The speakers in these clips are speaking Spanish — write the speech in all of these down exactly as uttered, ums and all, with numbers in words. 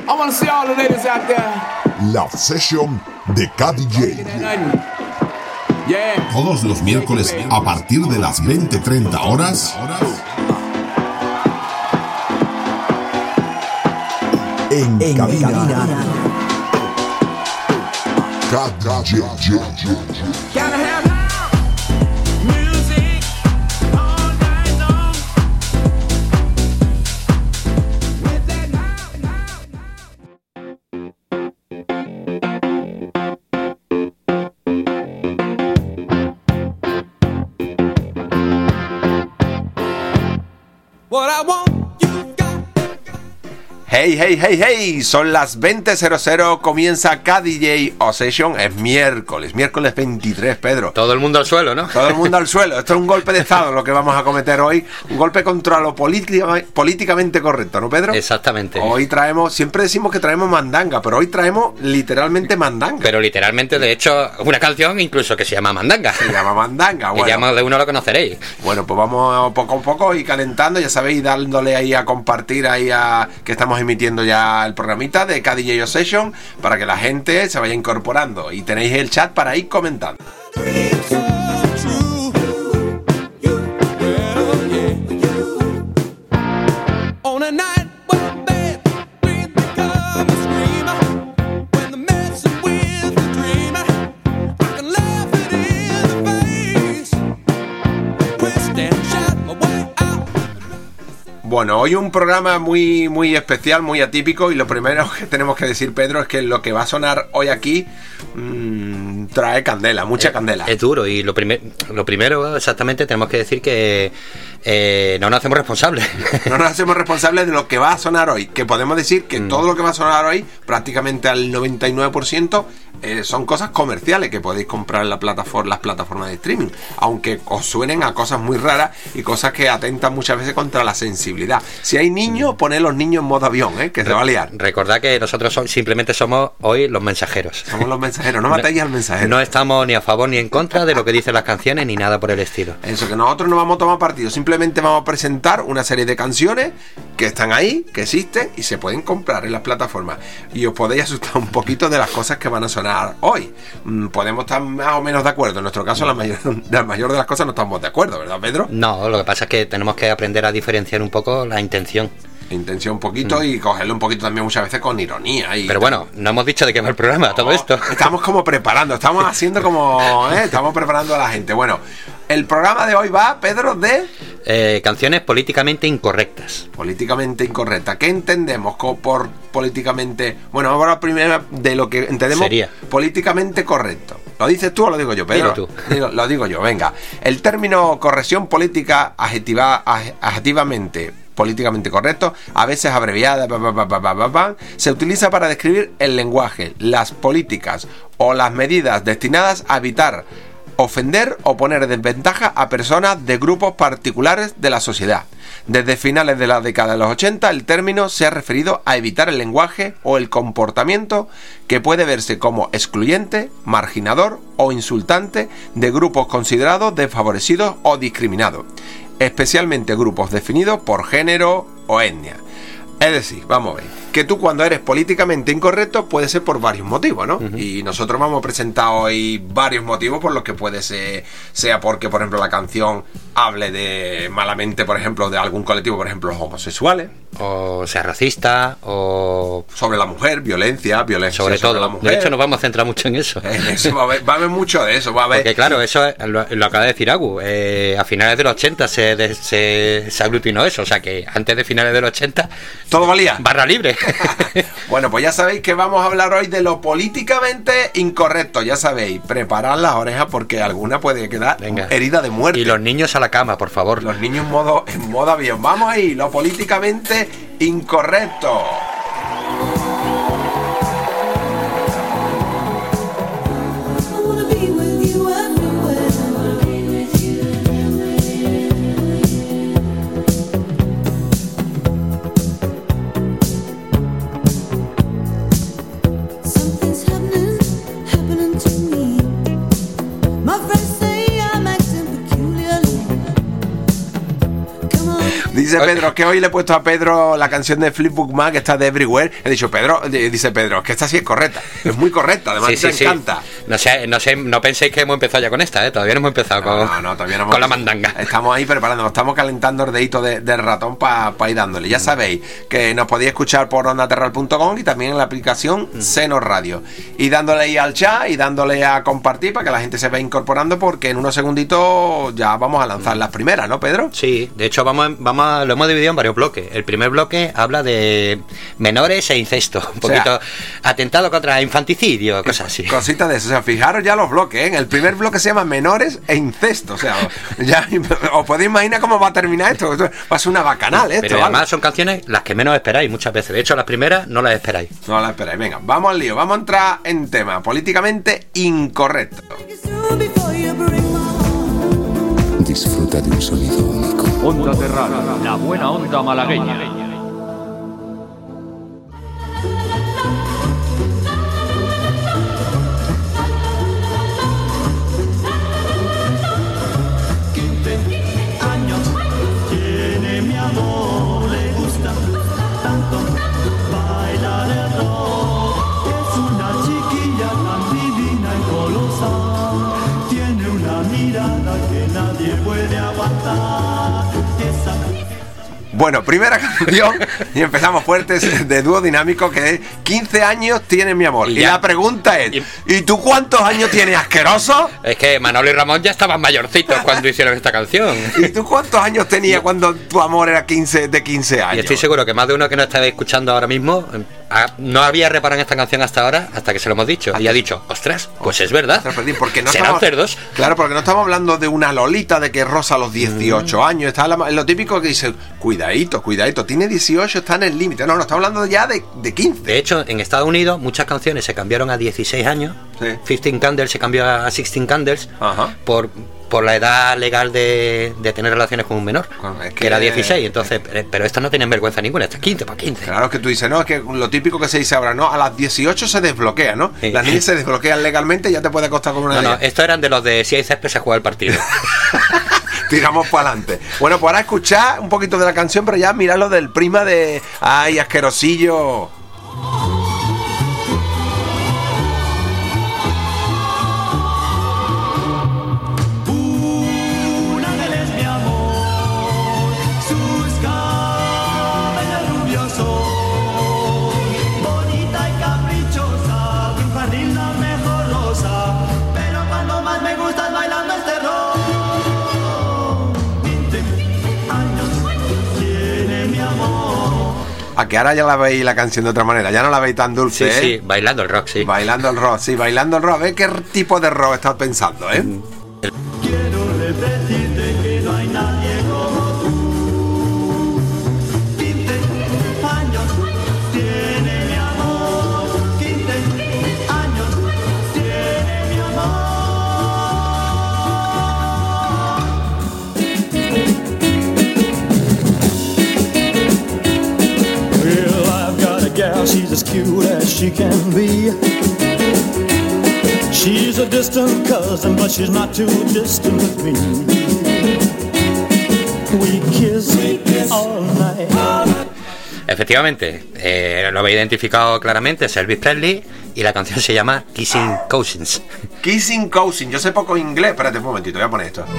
I wanna see all the ladies out there. La Obsession de K D J. Yeah. Todos los miércoles a partir de las veinte treinta horas. En, en cabina. cabina. K D J. Gotta have music all night long. With that now, now. What I want. Hey, hey, hey, hey, son las veinte cero cero, comienza K D J Obsession, es miércoles, miércoles veintitrés, Pedro. Todo el mundo al suelo, ¿no? Todo el mundo al suelo, esto es un golpe de estado lo que vamos a cometer hoy, un golpe contra lo política, políticamente correcto, ¿no, Pedro? Exactamente. Hoy traemos, siempre decimos que traemos mandanga, pero hoy traemos literalmente mandanga. Pero literalmente, de hecho, una canción incluso que se llama Mandanga. Se llama Mandanga, bueno. Que ya más de uno lo conoceréis. Bueno, pues vamos poco a poco y calentando, ya sabéis, dándole ahí a compartir ahí a que estamos emitiendo ya el programita de K D J Obsession para que la gente se vaya incorporando y tenéis el chat para ir comentando. Bueno, hoy un programa muy muy especial, muy atípico, y lo primero que tenemos que decir, Pedro, es que lo que va a sonar hoy aquí mmm, trae candela, mucha es, candela. Es duro, y lo, primer, lo primero exactamente tenemos que decir que eh, no nos hacemos responsables. No nos hacemos responsables de lo que va a sonar hoy, que podemos decir que mm. todo lo que va a sonar hoy, prácticamente al noventa y nueve por ciento, eh, son cosas comerciales que podéis comprar en la plataforma, las plataformas de streaming, aunque os suenen a cosas muy raras y cosas que atentan muchas veces contra la sensibilidad. Si hay niños, poned los niños en modo avión, ¿eh? Que se va a liar. Recordad que nosotros son, simplemente somos hoy los mensajeros. Somos los mensajeros, no matéis al mensajero. No estamos ni a favor ni en contra de lo que dicen las canciones ni nada por el estilo. Eso, que nosotros no vamos a tomar partido, simplemente vamos a presentar una serie de canciones que están ahí, que existen y se pueden comprar en las plataformas. Y os podéis asustar un poquito de las cosas que van a sonar hoy. Podemos estar más o menos de acuerdo. En nuestro caso, la mayor, la mayor de las cosas no estamos de acuerdo, ¿verdad, Pedro? No, lo que pasa es que tenemos que aprender a diferenciar un poco la intención. Intención un poquito mm. y cogerlo un poquito también muchas veces con ironía. Y Pero bueno, no hemos dicho de qué va el programa, no, todo esto. Estamos como preparando, estamos haciendo como... ¿eh? Estamos preparando a la gente. Bueno, el programa de hoy va, Pedro, de... Eh, canciones políticamente incorrectas. Políticamente incorrecta. ¿Qué entendemos por políticamente... Bueno, ahora primero de lo que entendemos Sería. políticamente correcto. ¿Lo dices tú o lo digo yo, Pedro? Dilo tú. Digo, lo digo yo, venga. El término corrección política adjetiva, adjetivamente políticamente correcto, a veces abreviada, ba, ba, ba, ba, ba, ba, se utiliza para describir el lenguaje, las políticas o las medidas destinadas a evitar ofender o poner en desventaja a personas de grupos particulares de la sociedad. Desde finales de la década de los ochenta, el término se ha referido a evitar el lenguaje o el comportamiento que puede verse como excluyente, marginador o insultante de grupos considerados desfavorecidos o discriminados, especialmente grupos definidos por género o etnia. Es decir, vamos a ver, que tú cuando eres políticamente incorrecto puede ser por varios motivos, ¿no? Uh-huh. Y nosotros vamos a presentar hoy varios motivos por los que puede ser, sea porque, por ejemplo, la canción hable de malamente, por ejemplo, de algún colectivo, por ejemplo, los homosexuales. O sea racista, o... Sobre la mujer, violencia, violencia sobre, sobre todo. la mujer. De hecho, nos vamos a centrar mucho en eso. En eso va a haber, va a haber mucho de eso, va a haber... Porque claro, eso es, lo, lo acaba de decir Agu, eh, a finales de los ochenta se, de, se, se aglutinó eso, o sea que antes de finales de los ochenta... Todo valía. Barra libre. Bueno, pues ya sabéis que vamos a hablar hoy de lo políticamente incorrecto, ya sabéis, preparad las orejas porque alguna puede quedar Venga. herida de muerte. Y los niños a la cama, por favor. Los niños en modo, en modo avión. Vamos ahí, lo políticamente incorrecto. Dice Pedro, que hoy le he puesto a Pedro la canción de Flipbook Mac, que está de Everywhere. He dicho, Pedro, dice Pedro, que esta sí es correcta. Es muy correcta, además Sí, sí, te sí. encanta. No sé, no sé, no penséis que hemos empezado ya con esta, ¿eh? Todavía no hemos empezado con, No, no, no, todavía no hemos- con la mandanga. Estamos ahí preparándonos, estamos calentando el dedito de- del ratón para pa ir dándole. Ya sabéis que nos podéis escuchar por onda terral punto com y también en la aplicación Seno Radio. Y dándole ahí al chat y dándole a compartir para que la gente se vaya incorporando, porque en unos segunditos ya vamos a lanzar las primeras, ¿no, Pedro? Sí, de hecho vamos, a- vamos a- lo hemos dividido en varios bloques. El primer bloque habla de menores e incesto, un sea, poquito atentado contra infanticidio, cosas así. Cositas de eso, o sea, fijaros ya los bloques, ¿eh? En el primer bloque se llama menores e incesto, o sea, ya os podéis imaginar cómo va a terminar esto. Esto va a ser una bacanal, esto, Pero ¿vale? además son canciones las que menos esperáis muchas veces. De hecho, las primeras no las esperáis. No la esperáis, venga, vamos al lío, vamos a entrar en tema políticamente incorrecto. Disfruta de un sonido único. Onda Terral, la buena onda malagueña. Bueno, primera canción y empezamos fuertes de dúo dinámico, que es quince años tiene mi amor. Y Y, ya. la pregunta es, Y- ¿y tú cuántos años tienes, asqueroso? Es que Manolo y Ramón ya estaban mayorcitos cuando hicieron esta canción. ¿Y tú cuántos años tenías cuando tu amor era quince de quince años? Y estoy seguro que más de uno que nos está escuchando ahora mismo eh, ha- no había reparado en esta canción hasta ahora, hasta que se lo hemos dicho. Y ha dicho, ostras, pues es verdad. Sorprendí, porque no Serán estamos- cerdos. Claro, porque no estamos hablando de una lolita de que rosa a los dieciocho años. Está la- lo típico que dice, cuidadito, cuidadito, tiene dieciocho, está en el límite. No, no, estamos hablando ya de, de quince. De hecho, en Estados Unidos muchas canciones se cambiaron a dieciséis años. Sí. quince Candles se cambió a dieciséis Candles Ajá. por, por la edad legal de, de tener relaciones con un menor, Bueno, es que, que- era dieciséis. Entonces, pero, pero estas no tienen vergüenza ninguna, estas quince para quince. Claro, que tú dices, no, es que lo típico que se dice ahora, no, a las dieciocho se desbloquea, ¿no? Sí. Las niñas se desbloquean legalmente y ya te puede costar con una No, de no, ellas. estos eran de los de si hay césped se juega el partido. Tiramos para adelante. Bueno, pues ahora escuchar un poquito de la canción, pero ya mirad lo del prima de... ¡Ay, asquerosillo! A que ahora ya la veis la canción de otra manera, ya no la veis tan Sí, dulce, ¿eh? sí, bailando el rock, sí. Bailando el rock, sí, bailando el rock. A ver qué tipo de rock estás pensando, ¿eh? Well, I've got a gal, she's as cute as she can be. She's a distant cousin, but she's not too distant with me. We kiss, all night. Efectivamente, eh, lo habéis identificado claramente, es Elvis Presley y la canción se llama Kissing Cousins. Kissing Cousin, yo sé poco inglés. Espérate un momentito, voy a poner esto.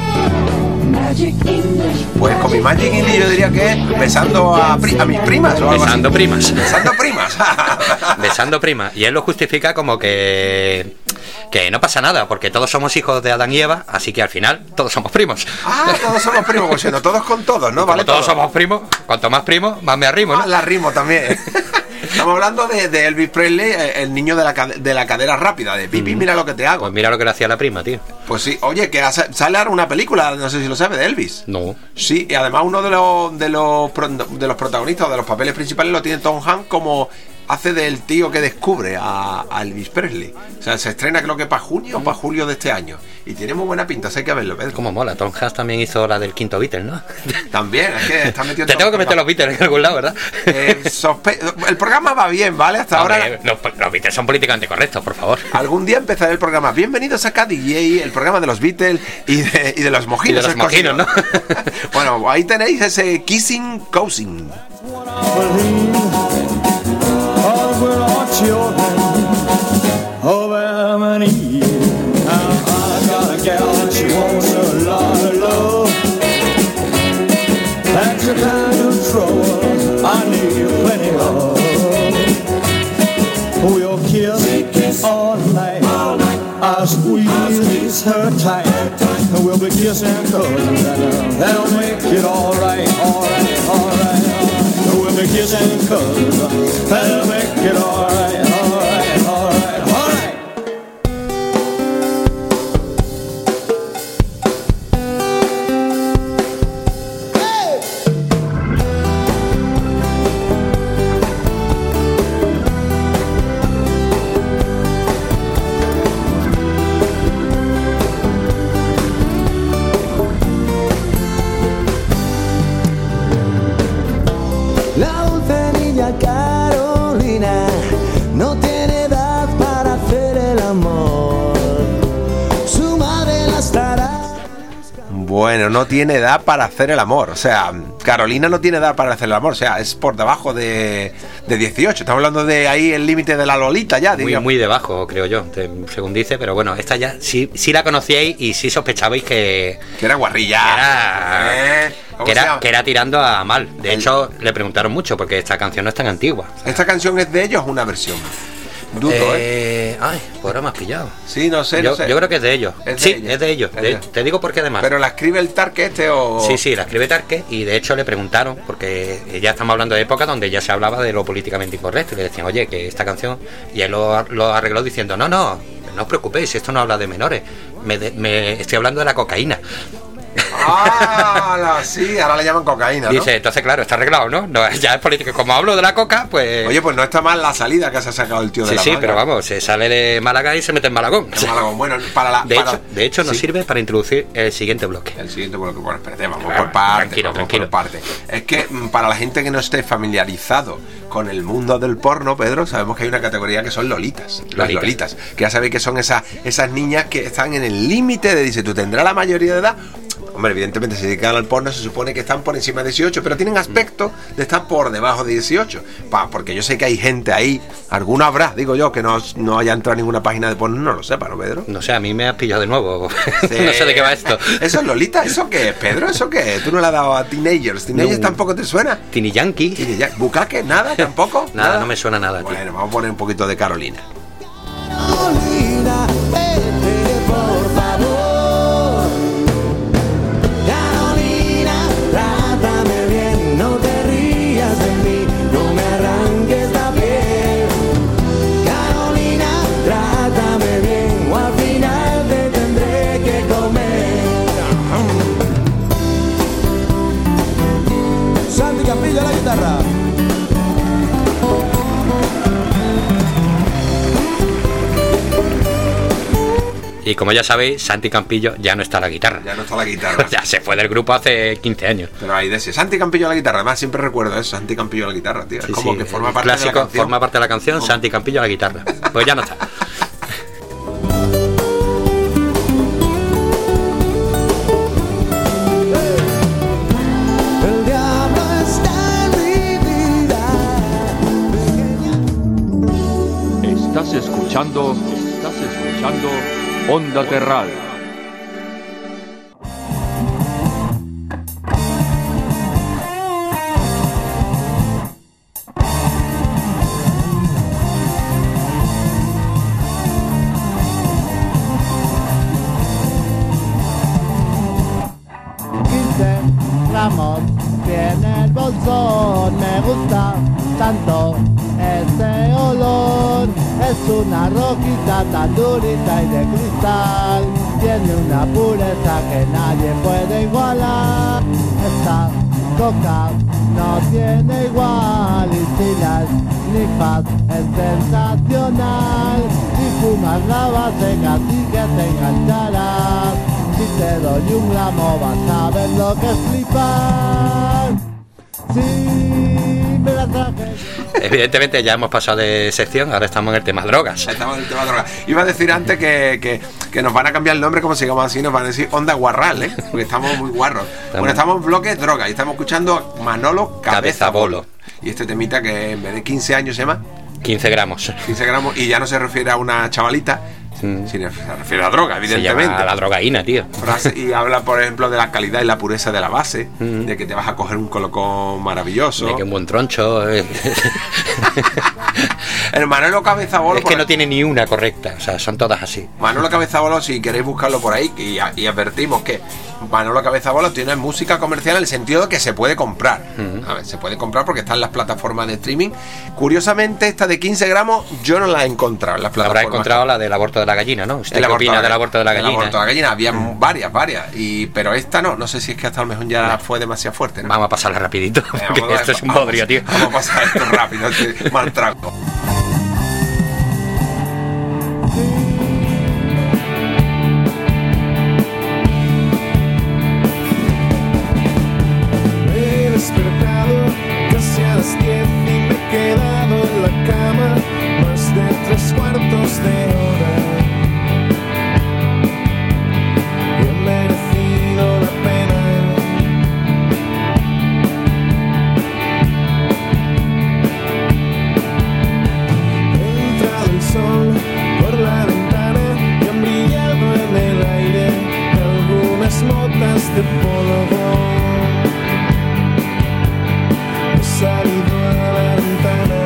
Pues con mi Magic English yo diría que es besando a, pri- a mis primas o algo Besando así. primas. Besando primas. Besando primas. Y él lo justifica como que que no pasa nada, porque todos somos hijos de Adán y Eva, así que al final todos somos primos. Ah, todos somos primos, pues siendo todos con todos, ¿no? Como Vale, todos todo. somos primos, cuanto más primos, más me arrimo, Ah, ¿no? la rimo también. Estamos hablando de, de Elvis Presley, eh, el niño de la, cade- de la cadera rápida, de pipi, mira lo que te hago. Pues mira lo que le hacía la prima, tío. Pues sí, oye, que hace- sale ahora una película, no sé si lo sabes, de Elvis. No. Sí, y además uno de los, de los, pro- de los protagonistas o de los papeles principales lo tiene Tom Hanks como hace del tío que descubre a, a Elvis Presley. O sea, se estrena creo que para junio o para julio de este año. Y tiene muy buena pinta, hay que verlo, Pedro. Como mola, Tom Hanks también hizo la del quinto Beatles, ¿no? También, es que está metido. Te tengo que meter los Beatles en algún lado, ¿verdad? Eh, sospe- el programa va bien, ¿vale? Hasta Hombre, ahora. Los, los Beatles son políticamente correctos, por favor. Algún día empezaré el programa. Bienvenidos a K D J, el programa de los Beatles y de, y de los mojinos. Y de los el mojinos, cocino. ¿no? Bueno, ahí tenéis ese Kissing Cousin. Oh, we're all children of Adam and Eve. Now I got a gal and she wants a lot of love. That's the kind of trouble I need plenty of. We'll kiss all night. I squeeze her tight. We'll be kissing and cuddling. That'll make it all right, all right, all right. We'll be kissing and cuddling. That'll make it all right, all right, all right, all right. La dulce niña Carolina no tiene edad para hacer el amor. Su madre la estará. Bueno, no tiene edad para hacer el amor. O sea, Carolina no tiene edad para hacer el amor. O sea, es por debajo de, de dieciocho. Estamos hablando de ahí el límite de la Lolita ya, Muy, digamos. muy debajo, creo yo, te- según dice, pero bueno, esta ya sí, sí la conocíais y sí sospechabais que, Que era guarrilla. Era- ¿Eh? ¿Cómo que, se era, llama? que era tirando a mal. De El- hecho, le preguntaron mucho porque esta canción no es tan antigua. ¿Esta canción es de ellos o una versión? Dudo, ¿eh? Eh, Ay, pues ahora me has pillado. Sí, no sé, yo, no sé. yo creo que es de ellos. Es de sí, ellos. es de ellos. Es De- de- te digo por qué además. Pero la escribe el Tarque este o... Sí, sí, la escribe Tarque y de hecho le preguntaron, porque ya estamos hablando de época donde ya se hablaba de lo políticamente incorrecto y le decían, oye, que esta canción, y él lo, lo arregló diciendo, no, no, no os preocupéis, esto no habla de menores, me, de- me estoy hablando de la cocaína. Ah, la- sí, ahora le llaman cocaína, ¿no? Dice, entonces claro, está arreglado, ¿no? No, ya es político. Como hablo de la coca, pues... Oye, pues no está mal la salida que se ha sacado el tío de sí, la sí, manga. pero vamos, se sale de Málaga y se mete en Malagón. En Malagón. Bueno, para la... De para- hecho, de hecho nos sí. sirve para introducir el siguiente bloque. El siguiente bloque, bueno, espérate, vamos Claro, por partes, tranquilo, vamos tranquilo. por partes. Es que mm, para la gente que no esté familiarizado con el mundo del porno, Pedro, sabemos que hay una categoría que son lolitas. Las Lolitas. lolitas. Que ya sabéis que son esas, esas niñas que están en el límite de, dice, tú tendrás la mayoría de edad. Hombre, evidentemente se dedican al porno, se supone que están por encima de dieciocho, pero tienen aspecto de estar por debajo de dieciocho. Pa, porque yo sé que hay gente ahí, alguna habrá, digo yo, que no, no haya entrado a ninguna página de porno, no lo sepa, ¿no, Pedro? No sé, a mí me has pillado de nuevo. Sí. No sé de qué va esto. ¿Eso es Lolita? ¿Eso qué es, Pedro? ¿Eso qué es? ¿Tú no le has dado a Teenagers? ¿Teenagers No. tampoco te suena? Tini Yankee. Tini ya- ¿Bucaque? ¿Nada? ¿Tampoco? Nada, no me suena nada, tío. Bueno, vamos a poner un poquito de Carolina. Carolina, vete por favor. Carolina, trátame bien, no te rías de mí, no me arranques la piel. Carolina, trátame bien, o al final te tendré que comer. Santi Campillo a la guitarra. Y como ya sabéis, Santi Campillo ya no está a la guitarra. Ya no está la guitarra. Ya se fue del grupo hace quince años. Pero hay de ese. Santi Campillo a la guitarra. Además, siempre recuerdo eso. Santi Campillo a la guitarra, tío. Sí, es como sí, que forma el parte de la clásico, canción. forma parte de la canción, ¿Cómo? Santi Campillo a la guitarra. Pues ya no está. El diablo está en mi vida. Estás escuchando, estás escuchando Onda Terral. quince gramos tiene el bolsón, me gusta tanto ese olor. Es una roquita tan durita y de cristal, tiene una pureza que nadie puede igualar. Esta coca no tiene igual y si las Nifas es sensacional. Si fumas la base casi que te engancharás. Si te doy un gramo vas a ver lo que es flipar. Sí, me la traje. Evidentemente ya hemos pasado de sección, ahora estamos en el tema drogas. Estamos en el tema drogas. Iba a decir antes que, que, que nos van a cambiar el nombre, como sigamos así, nos van a decir Onda Guarral, ¿eh? Porque estamos muy guarros. Estamos... Bueno, estamos en bloque droga y estamos escuchando a Manolo Cabeza, Cabeza Bolo. Bolo. Y este temita que en vez de quince años se llama quince gramos. quince gramos y ya no se refiere a una chavalita, Mm. sino se refiere a droga, evidentemente. Se llama la drogaína, tío. Frase, y habla, por ejemplo, de la calidad y la pureza de la base, Mm. de que te vas a coger un colocón maravilloso. De que un buen troncho. eh. El Manolo Cabeza Bolo. Es que no tiene ni una correcta, o sea, son todas así. Manolo Cabeza Bolo, si queréis buscarlo por ahí, y, y advertimos que Manolo Cabeza Bolo tiene música comercial en el sentido de que se puede comprar. Mm. A ver, se puede comprar porque está en las plataformas de streaming. Curiosamente, esta de quince gramos yo no la he encontrado en las Habrá plataformas. encontrado la del aborto de la gallina, ¿no? ¿Usted El qué aborto opina de la- del aborto de la el gallina? aborto de la gallina, había varias, varias. Y, pero esta no, no sé si es que hasta a lo mejor ya fue demasiado fuerte, ¿no? Vamos a pasarla rapidito, Venga, porque vamos a- esto es un vamos- bodrio, tío. Vamos a pasar esto rápido, este mal trago. Me he despertado casi a las diez y me he quedado en la cama más de tres cuartos de hora. Y he merecido la pena. He entrado el sol por la ventana y han brillado en el aire algunas motas de polvo. He salido a la ventana.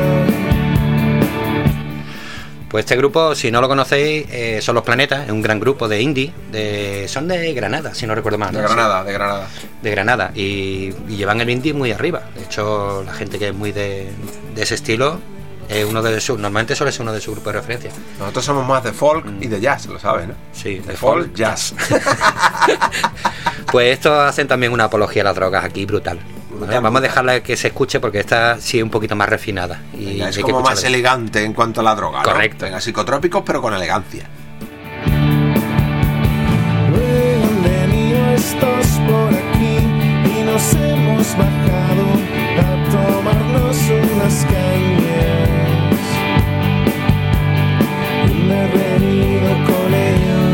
Pues este grupo, si no lo conocéis, eh, son Los Planetas, es un gran grupo de indie, de, son de Granada, si no recuerdo mal. De ¿no? Granada, de Granada. De Granada, y, y llevan el indie muy arriba. De hecho, la gente que es muy de, de ese estilo, es uno de sus, normalmente suele ser uno de sus grupos de referencia. Nosotros somos más de folk y de jazz, lo sabes, ¿no? Sí, de De folk, folk, jazz. Pues estos hacen también una apología a las drogas aquí brutal. Brutal, ¿Vale? Vamos a brutal. dejarla que se escuche porque esta sí es un poquito más refinada. Y Venga, es hay que como más escucharla. elegante en cuanto a la droga, ¿no? Correcto. Venga, psicotrópicos, pero con elegancia. Luego han venido estos por aquí y nos hemos bajado a tomarnos unas cañas. Y me he reído con ellos.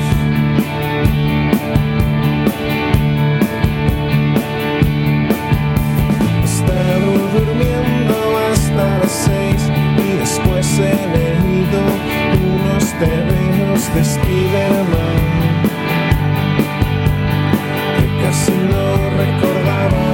He estado durmiendo hasta las seis y después he leído unos tebeos de Spiderman que casi no recordaba.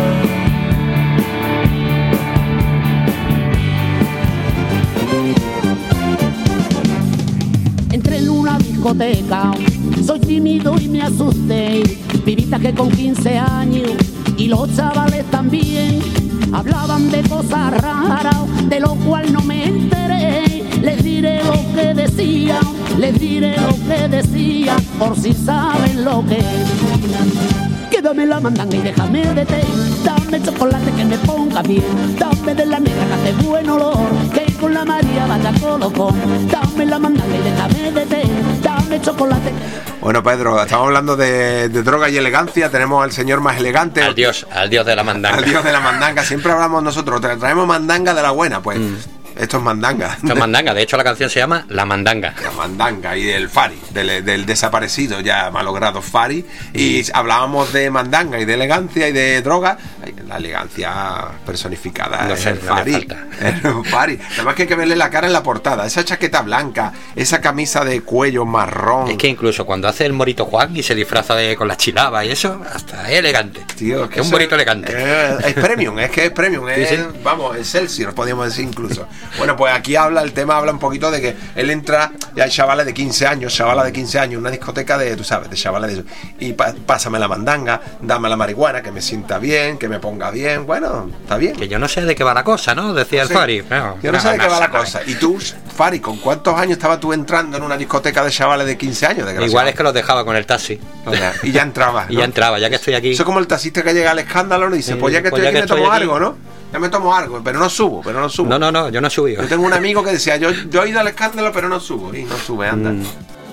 Entré en una discoteca, soy tímido y me asusté. Pibita que con quince años y los chavales también hablaban de cosas raras, de lo cual no me enteré. Les diré lo que decían, les diré lo que decían, por si saben lo que es. Que dame la mandanga y déjame de té, dame chocolate que me ponga bien, dame de la negra que hace buen olor, que con la María vaya colocón, dame la mandanga y déjame de té, dame chocolate. Bueno, Pedro, estamos hablando de, de droga y elegancia. Tenemos al señor más elegante. Al dios, al dios de la mandanga. Al dios de la mandanga. Siempre hablamos nosotros, tra- traemos mandanga de la buena, pues. Esto es mandanga. Esto es mandanga, de hecho la canción se llama La Mandanga. La mandanga y del Fari, del, del desaparecido ya malogrado Fari. Y hablábamos de mandanga y de elegancia y de droga. Ay, la elegancia personificada No es sé, el no me Fari. falta. El Fari. Además que hay que verle la cara en la portada. Esa chaqueta blanca, esa camisa de cuello marrón. Es que incluso cuando hace el Morito Juan y se disfraza de, con la chilaba y eso, hasta es elegante. Tío, es un eso bonito elegante. Es, es premium, es que es premium, es, Sí, sí. vamos, Excelsior, podríamos decir incluso. Bueno, pues aquí habla, el tema habla un poquito de que él entra y hay chavales de quince años, chavalas de quince años, una discoteca de, tú sabes, de chavales de eso. Y pa- pásame la mandanga, dame la marihuana, que me sienta bien, que me ponga bien. Bueno, está bien. Que yo no sé de qué va la cosa, ¿no? Decía Sí. el Fari. No, Yo no sé de qué nada va la más, cosa. Y tú, Fari, ¿con cuántos años estabas tú entrando en una discoteca de chavales de quince años? desgraciado? Igual es que los dejaba con el taxi. O sea, y ya entraba. Y ¿no? ya entraba, ya que estoy aquí. Eso es como el taxista que llega al escándalo y dice, Sí, pues ya que pues estoy ya aquí que me tomo estoy aquí. algo, ¿no? Ya me tomo algo, pero no subo, pero no subo. No, no, no, yo no subí. Yo tengo un amigo que decía, yo, yo he ido al escándalo, pero no subo. Y no sube, anda. Mm.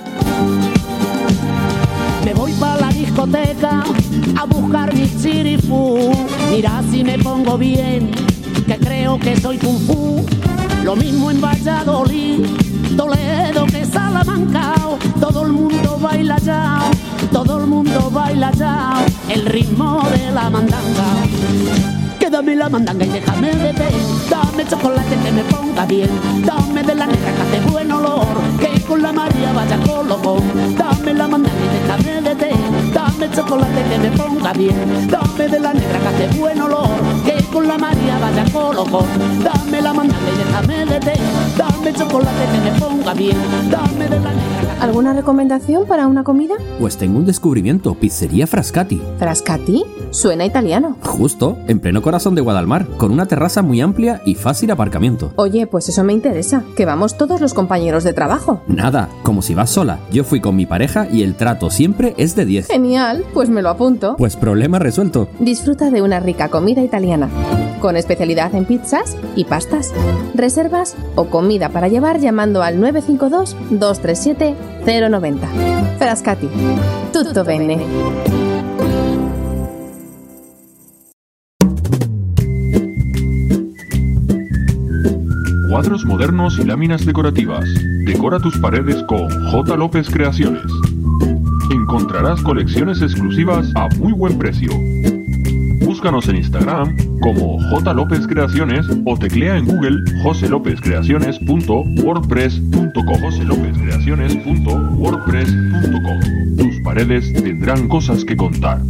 Me voy pa' la discoteca a buscar mi chirifú. Mira si me pongo bien, que creo que soy kung fu. Lo mismo en Valladolid, Toledo que Salamanca. Todo el mundo baila ya, todo el mundo baila ya el ritmo de la mandanga. Que dame la mandanga y déjame beber. Dame chocolate que me ponga bien. Dame de la negra que hace buen olor, que con la María vaya colocón. Dame la mandanga y déjame beber. Dame chocolate que me ponga bien. Dame de la negra que hace buen olor, que con la María vaya colocón. Dame la mandanga y déjame beber. Dame chocolate que me ponga bien. Dame de la negra que... ¿Alguna recomendación para una comida? Pues tengo un descubrimiento, Pizzería Frascati. ¿Frascati? Suena italiano. Justo, en pleno corazón de Guadalmar, con una terraza muy amplia y fácil aparcamiento. Oye, pues eso me interesa, que vamos todos los compañeros de trabajo. Nada, como si vas sola. Yo fui con mi pareja y el trato siempre es de diez. Genial, pues me lo apunto. Pues problema resuelto. Disfruta de una rica comida italiana, con especialidad en pizzas y pastas. Reservas o comida para llevar llamando al nueve cinco dos, dos tres siete, cero nueve cero. Frascati. Tutto bene. Cuadros modernos y láminas decorativas. Decora tus paredes con J. López Creaciones. Encontrarás colecciones exclusivas a muy buen precio. Búscanos en Instagram como J. López Creaciones o teclea en Google jose lópez creaciones punto wordpress punto com. jose lópez creaciones punto wordpress punto com. Tus paredes tendrán cosas que contar.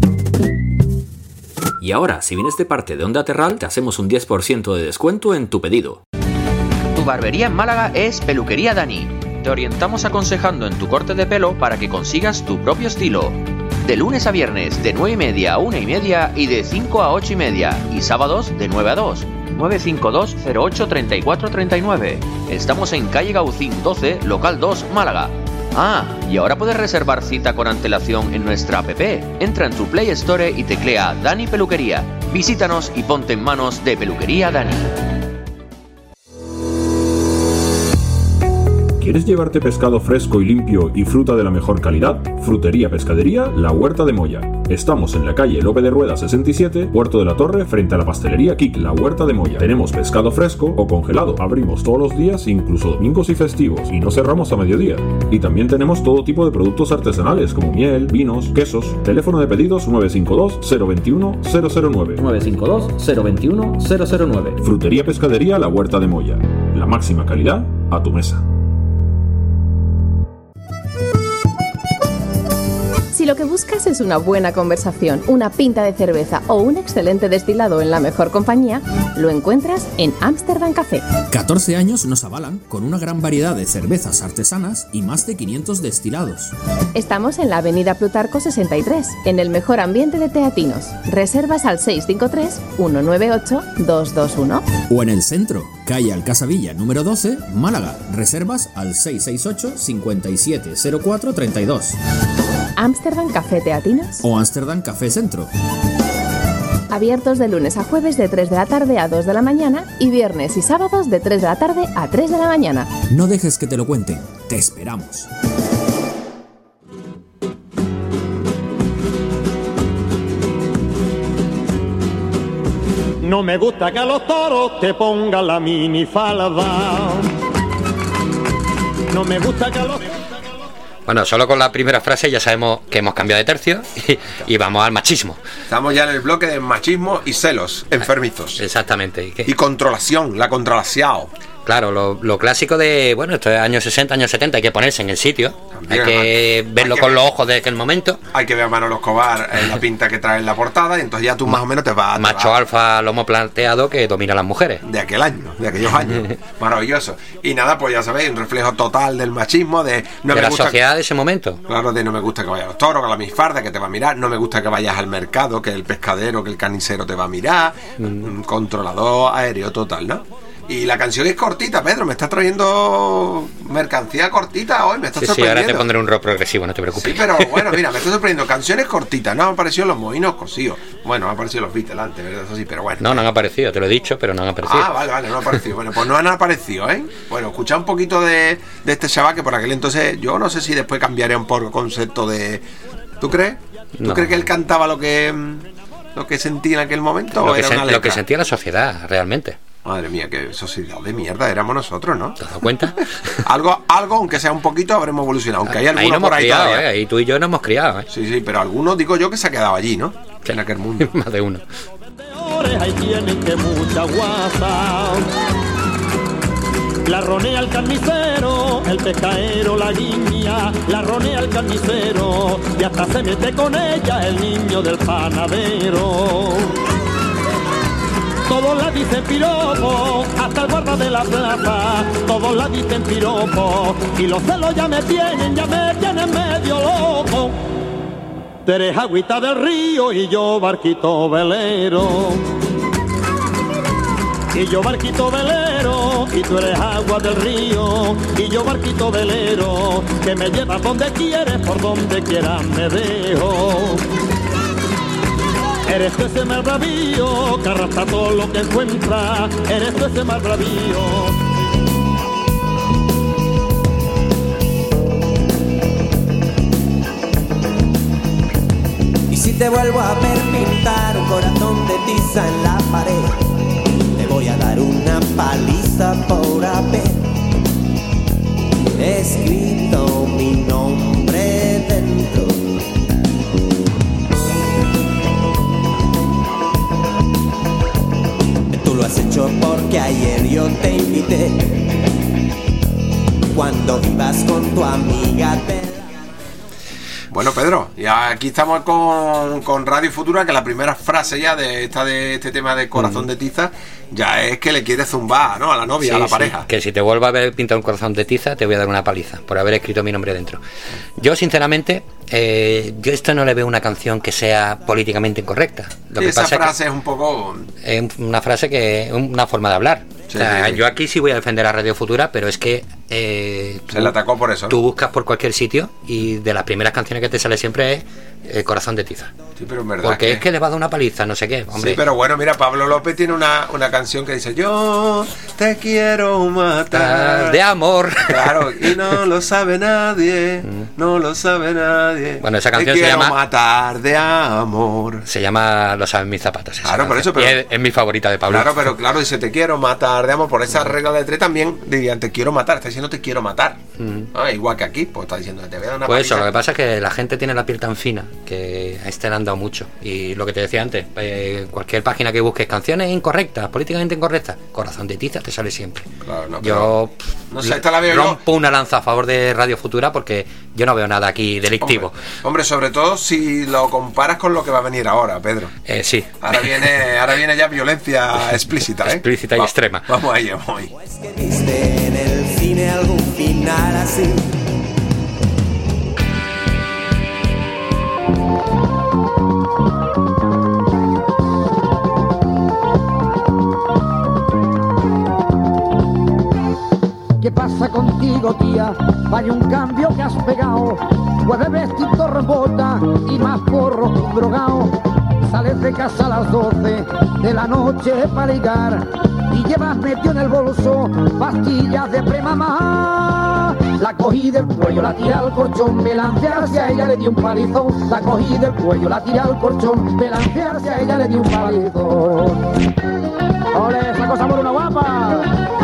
Y ahora, si vienes de parte de Onda Terral, te hacemos un diez por ciento de descuento en tu pedido. Tu barbería en Málaga es Peluquería Dani. Te orientamos aconsejando en tu corte de pelo para que consigas tu propio estilo. De lunes a viernes, de nueve y media a una y media y de cinco a ocho y media. Y sábados, de nueve a dos. nueve cinco dos, cero ocho, tres cuatro tres nueve. Estamos en calle Gaucín doce, local dos, Málaga. Ah, y ahora puedes reservar cita con antelación en nuestra app. Entra en tu Play Store y teclea Dani Peluquería. Visítanos y ponte en manos de Peluquería Dani. ¿Quieres llevarte pescado fresco y limpio y fruta de la mejor calidad? Frutería Pescadería La Huerta de Moya. Estamos en la calle Lope de Rueda sesenta y siete, Puerto de la Torre, frente a la pastelería Kik, La Huerta de Moya. Tenemos pescado fresco o congelado. Abrimos todos los días, incluso domingos y festivos, y no cerramos a mediodía. Y también tenemos todo tipo de productos artesanales como miel, vinos, quesos. Teléfono de pedidos nueve cinco dos, cero dos uno, cero cero nueve. nueve cinco dos, cero dos uno, cero cero nueve. Frutería Pescadería La Huerta de Moya. La máxima calidad a tu mesa. Si lo que buscas es una buena conversación, una pinta de cerveza o un excelente destilado en la mejor compañía, lo encuentras en Amsterdam Café. catorce años nos avalan con una gran variedad de cervezas artesanas y más de quinientos destilados. Estamos en la avenida Plutarco sesenta y tres, en el mejor ambiente de teatinos. Reservas al seis cinco tres, uno nueve ocho, dos dos uno. O en el centro, calle Alcasavilla número doce, Málaga. Reservas al seis seis ocho, cinco siete cero cuatro tres dos. Amsterdam Café Teatinos o Amsterdam Café Centro. Abiertos de lunes a jueves de tres de la tarde a dos de la mañana y viernes y sábados de tres de la tarde a tres de la mañana. No dejes que te lo cuenten, te esperamos. No me gusta que a los toros te pongan la minifalda. No me gusta que a los... Bueno, solo con la primera frase ya sabemos que hemos cambiado de tercio y, y vamos al machismo. Estamos ya en el bloque de machismo y celos enfermizos. Exactamente. ¿Y, qué? y controlación, la controlación. Claro, lo, lo clásico de, bueno, esto es años sesenta, años setenta, hay que ponerse en el sitio, también, hay que man, verlo hay que con ver, los ojos de aquel momento. Hay que ver a Manolo Escobar en la pinta que trae en la portada y entonces ya tú más o menos te vas... Macho va. alfa, lomo planteado que domina a las mujeres. De aquel año, de aquellos años. Maravilloso. Y nada, pues ya sabéis, un reflejo total del machismo, de... No de me la gusta sociedad que, de ese momento. Claro, de no me gusta que vayas a los toros, con la misfarda que te va a mirar, no me gusta que vayas al mercado, que el pescadero, que el carnicero te va a mirar, mm. un controlador aéreo total, ¿no? Y la canción es cortita, Pedro, me estás trayendo mercancía cortita hoy, me estás Sí, sí, sorprendiendo. ahora te pondré un rock progresivo, no te preocupes. Sí, pero bueno, mira, me estás sorprendiendo. Canciones cortitas, no han aparecido los Moinos Cosíos. Bueno, han aparecido los Beatles antes, ¿verdad? Eso sí, pero bueno. No, no han aparecido, te lo he dicho, pero no han aparecido. Ah, vale, vale, no han aparecido. Bueno, pues no han aparecido, ¿eh? Bueno, escucha un poquito de, de este chaval que por aquel entonces, yo no sé si después cambiaría un poco el concepto de... ¿Tú crees? ¿Tú No. crees que él cantaba lo que lo que sentía en aquel momento? Lo ¿O que, era sen- una lo letra? que sentía la sociedad, realmente. Madre mía, qué sociedad de mierda éramos nosotros, ¿no? ¿Te has dado cuenta? algo, algo, aunque sea un poquito, habremos evolucionado. Aunque hay Ahí algunos no hemos por ahí criado, todavía. ¿eh? Ahí tú y yo no hemos criado, ¿eh? Sí, sí, pero algunos digo yo que se ha quedado allí, ¿no? En aquel mundo. Más de uno. Ahí tienen que mucha guasa. La ronea el carnicero, el pescaero, la guiña, la ronea el carnicero, y hasta se mete con ella el niño del panadero. Todos la dicen piropo, hasta el guarda de la plaza, todos la dicen piropo, y los celos ya me tienen, ya me tienen medio loco. Tú eres agüita del río y yo barquito velero. Y yo barquito velero, y tú eres agua del río, y yo barquito velero, que me llevas donde quieres, por donde quieras me dejo. Eres tú ese mar bravío, que arrastra todo lo que encuentra, eres tú ese mar bravío. Y si te vuelvo a ver pintar un corazón de tiza en la pared, te voy a dar una paliza por haber escrito mi nombre dentro. Tú lo has hecho porque ayer yo te invité, cuando ibas con tu amiga te... Bueno, Pedro, ya aquí estamos con, con Radio Futura, que la primera frase ya de esta de este tema de Corazón de Tiza ya es que le quiere zumbar, ¿no? A la novia, Sí, a la sí, pareja. que si te vuelvo a ver pintar un corazón de tiza, te voy a dar una paliza por haber escrito mi nombre dentro. Yo, sinceramente, eh, yo esto no le veo una canción que sea políticamente incorrecta. Lo Sí, que esa pasa frase es, que es un poco... es una frase que una forma de hablar. Sí, o sea, sí, sí. Yo aquí sí voy a defender a Radio Futura, pero es que eh, Se le atacó por eso, ¿no? tú buscas por cualquier sitio y de las primeras canciones que te sale siempre es eh, Corazón de Tiza. Sí, pero en verdad Porque que... es que le va a dar una paliza, no sé qué, hombre. Sí, pero bueno, mira, Pablo López tiene una, una canción que dice: yo te quiero matar de amor. Claro, y no lo sabe nadie, no lo sabe nadie. Bueno, esa canción te se quiero llama matar de amor. Se llama Lo saben mis zapatos. esa Claro, por canción. eso, pero- Y es, es mi favorita de Pablo. Claro, pero claro, dice te quiero matar de amor. Por esa regla de tres también dirían te quiero matar. Está diciendo te quiero matar. Ah, igual que aquí, pues está diciendo te voy a dar una Pues eso, paliza. lo que pasa es que la gente tiene la piel tan fina que a este le han dado mucho. Y lo que te decía antes, eh, cualquier página que busques canciones incorrectas, políticamente incorrectas, Corazón de Tiza te sale siempre. Claro, no, Yo no sé, esta la veo yo. rompo una lanza a favor de Radio Futura porque yo no veo nada aquí delictivo. Hombre, hombre, sobre todo si lo comparas con lo que va a venir ahora, Pedro. Eh, sí. Ahora viene, ahora viene ya violencia explícita, ¿eh? Explícita y Va- extrema. Vamos ahí, vamos ahí. ¿Viste en el cine algún final así? ¿Qué pasa contigo, tía? Vaya un cambio que has pegado. Puedes vestirte rebota y más porro que un drogao. Sales de casa a las doce de la noche para ligar y llevas metido en el bolso pastillas de premamá. La cogí del cuello, la tiré al colchón, me lancé hacia ella, le di un palizón. La cogí del cuello, la tiré al colchón, me lancé hacia ella, le di un palizón. ¡Ole, esa cosa por una guapa!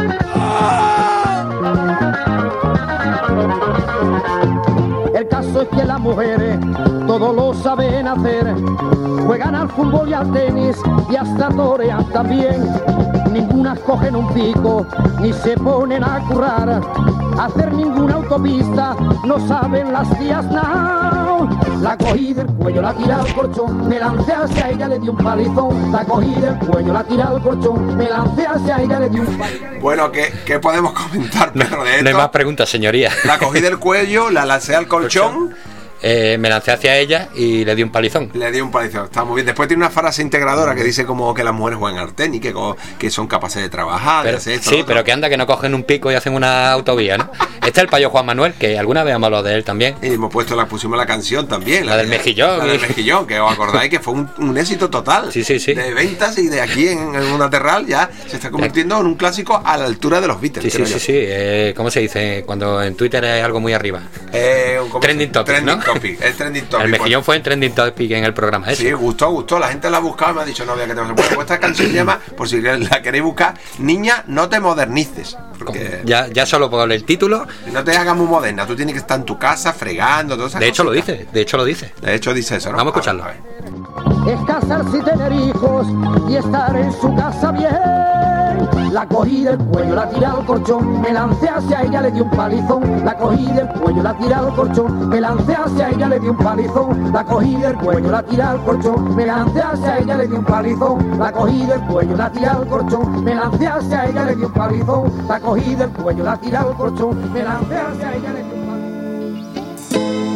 El caso es que las mujeres todo lo saben hacer, juegan al fútbol y al tenis y hasta torean también. Ninguna cogen un pico ni se ponen a currar, hacer ninguna autopista no saben las tías now. La cogí del cuello, la tiré al colchón, me lancé hacia ella, le di un palizón. La cogí del cuello, la tiré al colchón, me lancé hacia ella, le di un palizón. Bueno, ¿qué, qué podemos comentar, Pedro, de esto? No hay más preguntas, señoría. La cogí del cuello, la lancé al colchón eh, me lancé hacia ella y le di un palizón. Le di un palizón, está muy bien. Después tiene una frase integradora que dice como que las mujeres juegan al tenis, que, como, que son capaces de trabajar, Pero, de hacer esto, sí, lo otro. pero que anda que no cogen un pico y hacen una autovía, ¿no? Este es el payo Juan Manuel, que alguna vez hemos hablado de él también. Y hemos puesto, la pusimos la canción también. La del mejillón. La del mejillón, que os acordáis que fue un, un éxito total. Sí, sí, sí. De ventas, y de aquí en, en una terral ya se está convirtiendo en un clásico a la altura de los Beatles. Sí, sí, creo sí, yo. sí. Eh, ¿Cómo se dice? Cuando en Twitter hay algo muy arriba. Eh, ¿cómo Trending se- topic, Trending ¿no? topic, es trending topic. El mejillón Pues, fue en Trending Topic en el programa ese. sí, gustó, gustó. La gente la ha buscado y me ha dicho, no, vea que te vas a poner. Pues esta canción se llama, por si la queréis buscar, Niña, no te modernices. Porque Ya, ya solo por el título. no te hagas muy moderna, tú tienes que estar en tu casa fregando, todas esas De hecho lo cositas. dice, de hecho lo dice. De hecho dice eso, ¿no? Vamos a escucharlo. ver, a ver. Es casarse y tener hijos y estar en su casa bien. La cogí del cuello, la tiré al colchón, me lancé hacia ella, le di un palizón. La cogí del cuello, la tiré al colchón, me lancé hacia ella, le di un palizón. La cogí del cuello, la tiré al colchón, me lancé hacia ella, le di un palizón. La cogí del cuello, la tiré al colchón, me lancé hacia ella, le di un palizón. La cogí del cuello, la tiré al colchón, me lancé hacia ella, le di un palizón.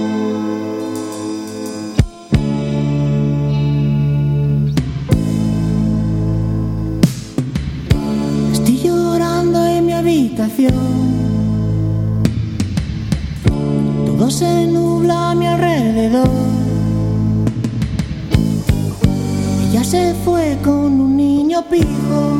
Estoy llorando en mi habitación, todo se nubla a mi alrededor. Ella se fue con un niño pijo,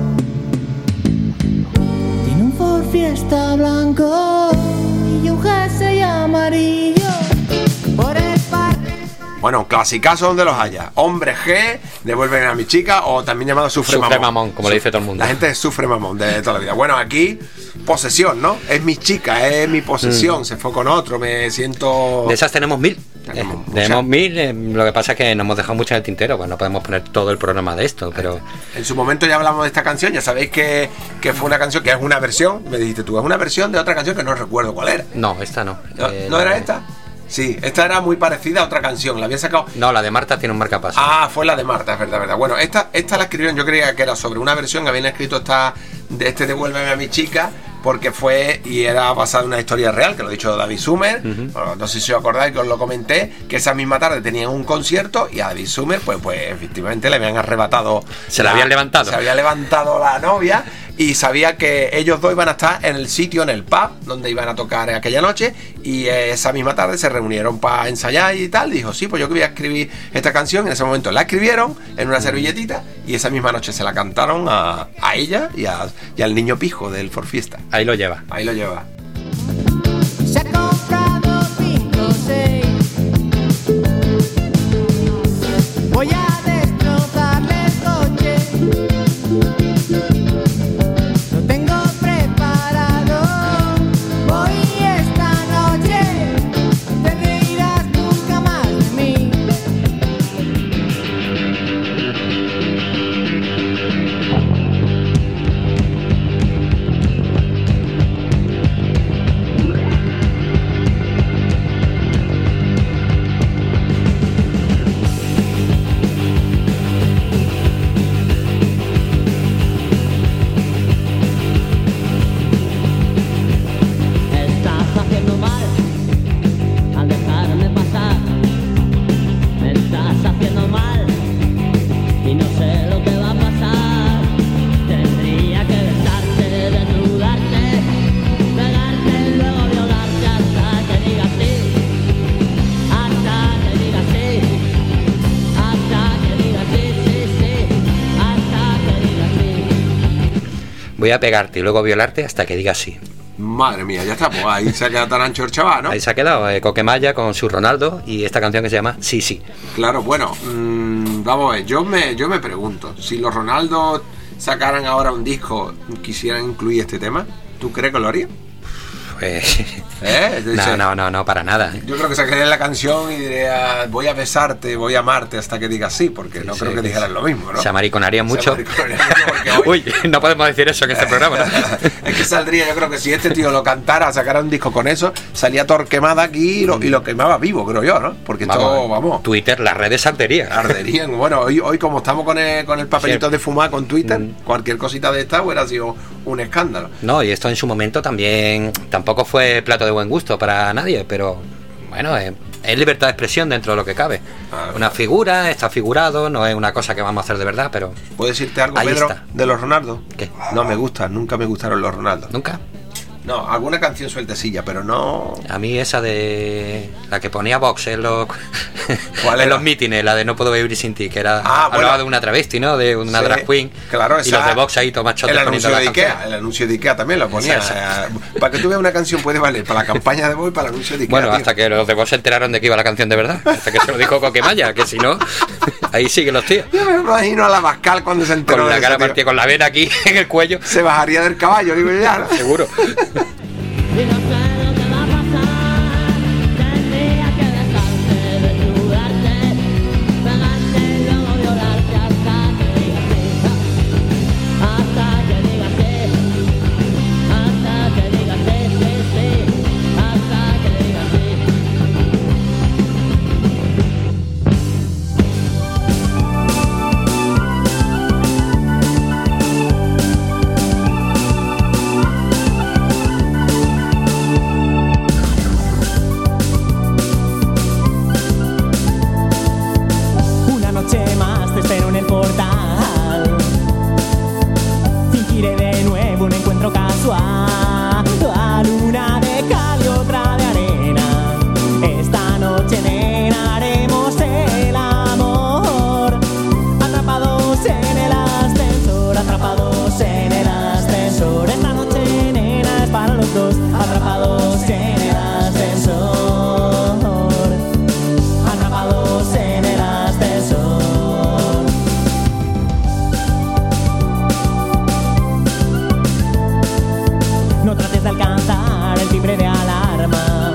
tiene un Ford Fiesta blanco y un jersey amarillo. Por el parque. Bueno, un clasicazo donde los haya. Hombre G, devuelven a mi chica, o también llamado Sufre, Sufre Mamón. mamón, como le dice todo el mundo. La gente sufre mamón de toda la vida. Bueno, aquí, posesión, ¿no? Es mi chica, es mi posesión. Mm. Se fue con otro, me siento. De esas tenemos mil. Tenemos Eh, muchas. tenemos mil, eh, lo que pasa es que nos hemos dejado mucho en el tintero, pues no podemos poner todo el programa de esto, pero En su momento ya hablamos de esta canción, ya sabéis que, que fue una canción que es una versión. Me dijiste tú, es una versión de otra canción que no recuerdo cuál era. no, esta no. ¿No, Eh, ¿no era esta? Sí, esta era muy parecida a otra canción, la había sacado. No, la de Marta tiene un marcapaso. Ah, fue la de Marta, es verdad, verdad. Bueno, esta, esta la escribieron, yo creía que era sobre una versión, habían escrito esta de este Devuélveme a mi chica, porque fue y era basada en una historia real, que lo ha dicho David Sumer. Ujú. Bueno, no sé si os acordáis que os lo comenté, que esa misma tarde tenían un concierto y a David Sumer, pues, pues efectivamente le habían arrebatado. Se la habían levantado. Se había levantado la novia y sabía que ellos dos iban a estar en el sitio, en el pub, donde iban a tocar aquella noche, y esa misma tarde se reunieron para ensayar y tal. Dijo, sí, pues yo que voy a escribir esta canción. En ese momento la escribieron en una servilletita y esa misma noche se la cantaron a, a ella y, a, y al niño pijo del For Fiesta. Ahí lo lleva. Ahí lo lleva. Se ha comprado cinco o seis. Voy a destrozarle el coche. Lo tengo preparado. Voy esta noche. Te reirás nunca más de mí. Estás haciendo mal al dejarme pasar. Me estás haciendo mal y no sé lo que va a pasar. Tendría que besarte, desnudarte, pegarte y luego violarte hasta que digas sí. Hasta que digas sí. Hasta que digas sí, sí, sí. Hasta que digas sí. Voy a pegarte y luego violarte hasta que digas sí. Madre mía, ya está, pues ahí se ha quedado tan ancho el chaval, ¿no? Ahí se ha quedado eh, Coquemaya con su Ronaldo y esta canción que se llama Sí, sí. Claro, bueno, mmm, vamos a ver, yo me, yo me pregunto, si los Ronaldo sacaran ahora un disco, quisieran incluir este tema, ¿tú crees que lo harían? Pues, ¿Eh? no, no, no, no, para nada. Yo creo que sacaría la canción y diría, voy a besarte, voy a amarte hasta que digas sí, porque no Sí, creo que sí. dijeran lo mismo, ¿no? Se amariconaría mucho. Se amariconaría mucho porque hoy- Uy, no podemos decir eso en este programa, ¿no? Es que saldría, yo creo que si este tío lo cantara, sacara un disco con eso, salía Torquemada aquí y lo, y lo quemaba vivo, creo yo, ¿no? Porque esto, vamos, Twitter, las redes arderían. arderían. Bueno, hoy, hoy como estamos con el, con el papelito Sí. de fumar con Twitter, Mm. cualquier cosita de esta hubiera sido un escándalo. No, y esto en su momento también tampoco fue plato de buen gusto para nadie, pero bueno, es, es libertad de expresión dentro de lo que cabe. Ah, una figura, está figurado, no es una cosa que vamos a hacer de verdad, pero... ¿Puedes decirte algo, ahí Pedro, está. de los Ronaldo? ¿Qué? No me gusta, nunca me gustaron los Ronaldo. ¿Nunca? No, alguna canción sueltecilla, pero no... A mí esa de... la que ponía Vox en los... ¿Cuál en era? los mítines, la de No puedo vivir sin ti, que era... Ah, hablaba bueno. de una travesti, ¿no? De una Sí, drag queen. Claro, y esa- los de Vox ahí tomas chotes El poniendo anuncio las de Ikea, canciones. el anuncio de Ikea también lo ponía. Esa, eh, Para que tú veas una canción puede valer para la campaña de Vox y para el anuncio de Ikea. Bueno, tío. hasta que los de Vox se enteraron de que iba la canción de verdad. Hasta que se lo dijo Coquemaya, que si no, ahí siguen los tíos. Yo me imagino a la Bascal cuando se enteró Con la de cara eso, tío. partida, con la vena aquí en el cuello. Se bajaría del caballo, digo yo ya, ¿no? Seguro. Y no sé lo que va a pasar. Tendría que dejarte, desnudarte, pegarte y luego violarte hasta que digas sí. Hasta que digas sí. Hasta que digas sí, sí, sí. Hasta que digas sí. Una noche más te espero en el portal. Fingiré de nuevo un encuentro casual. Una de cal y otra de arena. Esta noche, nena, haremos el amor. Atrapados en el ascensor, atrapados en el ascensor. Esta noche, nena, es para los dos. Atrapados en el ascensor. Atrapados en el ascensor. No trates de alcanzar el timbre de alarma.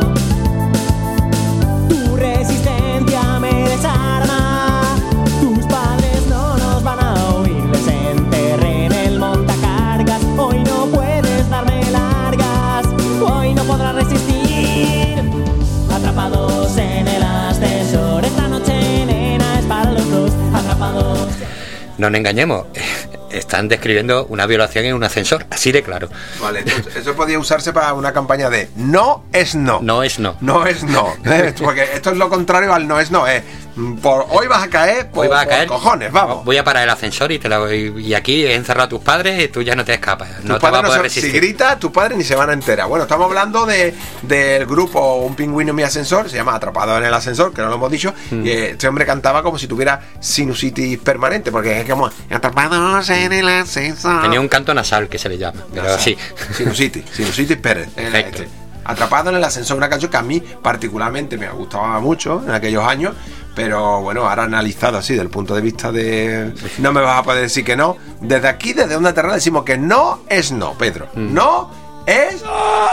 Tu resistencia me desarma. Tus padres no nos van a oír. Les enterré en el montacargas. Hoy no puedes darme largas. Hoy no podrás resistir. Atrapados en el ascensor. Esta noche, nena, es para los dos. Atrapados. No nos engañemos. Están describiendo una violación en un ascensor, así de claro. Vale, entonces, eso podía usarse para una campaña de no es no. No es no. No es no. ¿eh? Porque esto es lo contrario al no es no. Es por hoy vas a caer, por, Hoy vas a por caer. cojones, vamos. Voy a parar el ascensor y te la voy, y aquí he encerrado a tus padres y tú ya no te escapas. No Tus te vas padres a no poder se- resistir. si gritas, tus padres ni se van a enterar. Bueno, estamos hablando de del grupo Un Pingüino en mi ascensor, se llama Atrapado en el ascensor, que no lo hemos dicho. Mm. Y eh, este hombre cantaba como si tuviera sinusitis permanente, porque es como atrapados en el ascensor. Tenía un canto nasal que se le llama, pero Nasal. sí. Sinusitis, sinusitis Pérez. Era Perfecto. este. Atrapado en el ascensor, una canción que a mí particularmente me gustaba mucho en aquellos años, pero bueno, ahora analizado así, desde el punto de vista de... No me vas a poder decir que no. Desde aquí, desde Onda Terral, decimos que no es no, Pedro. No es...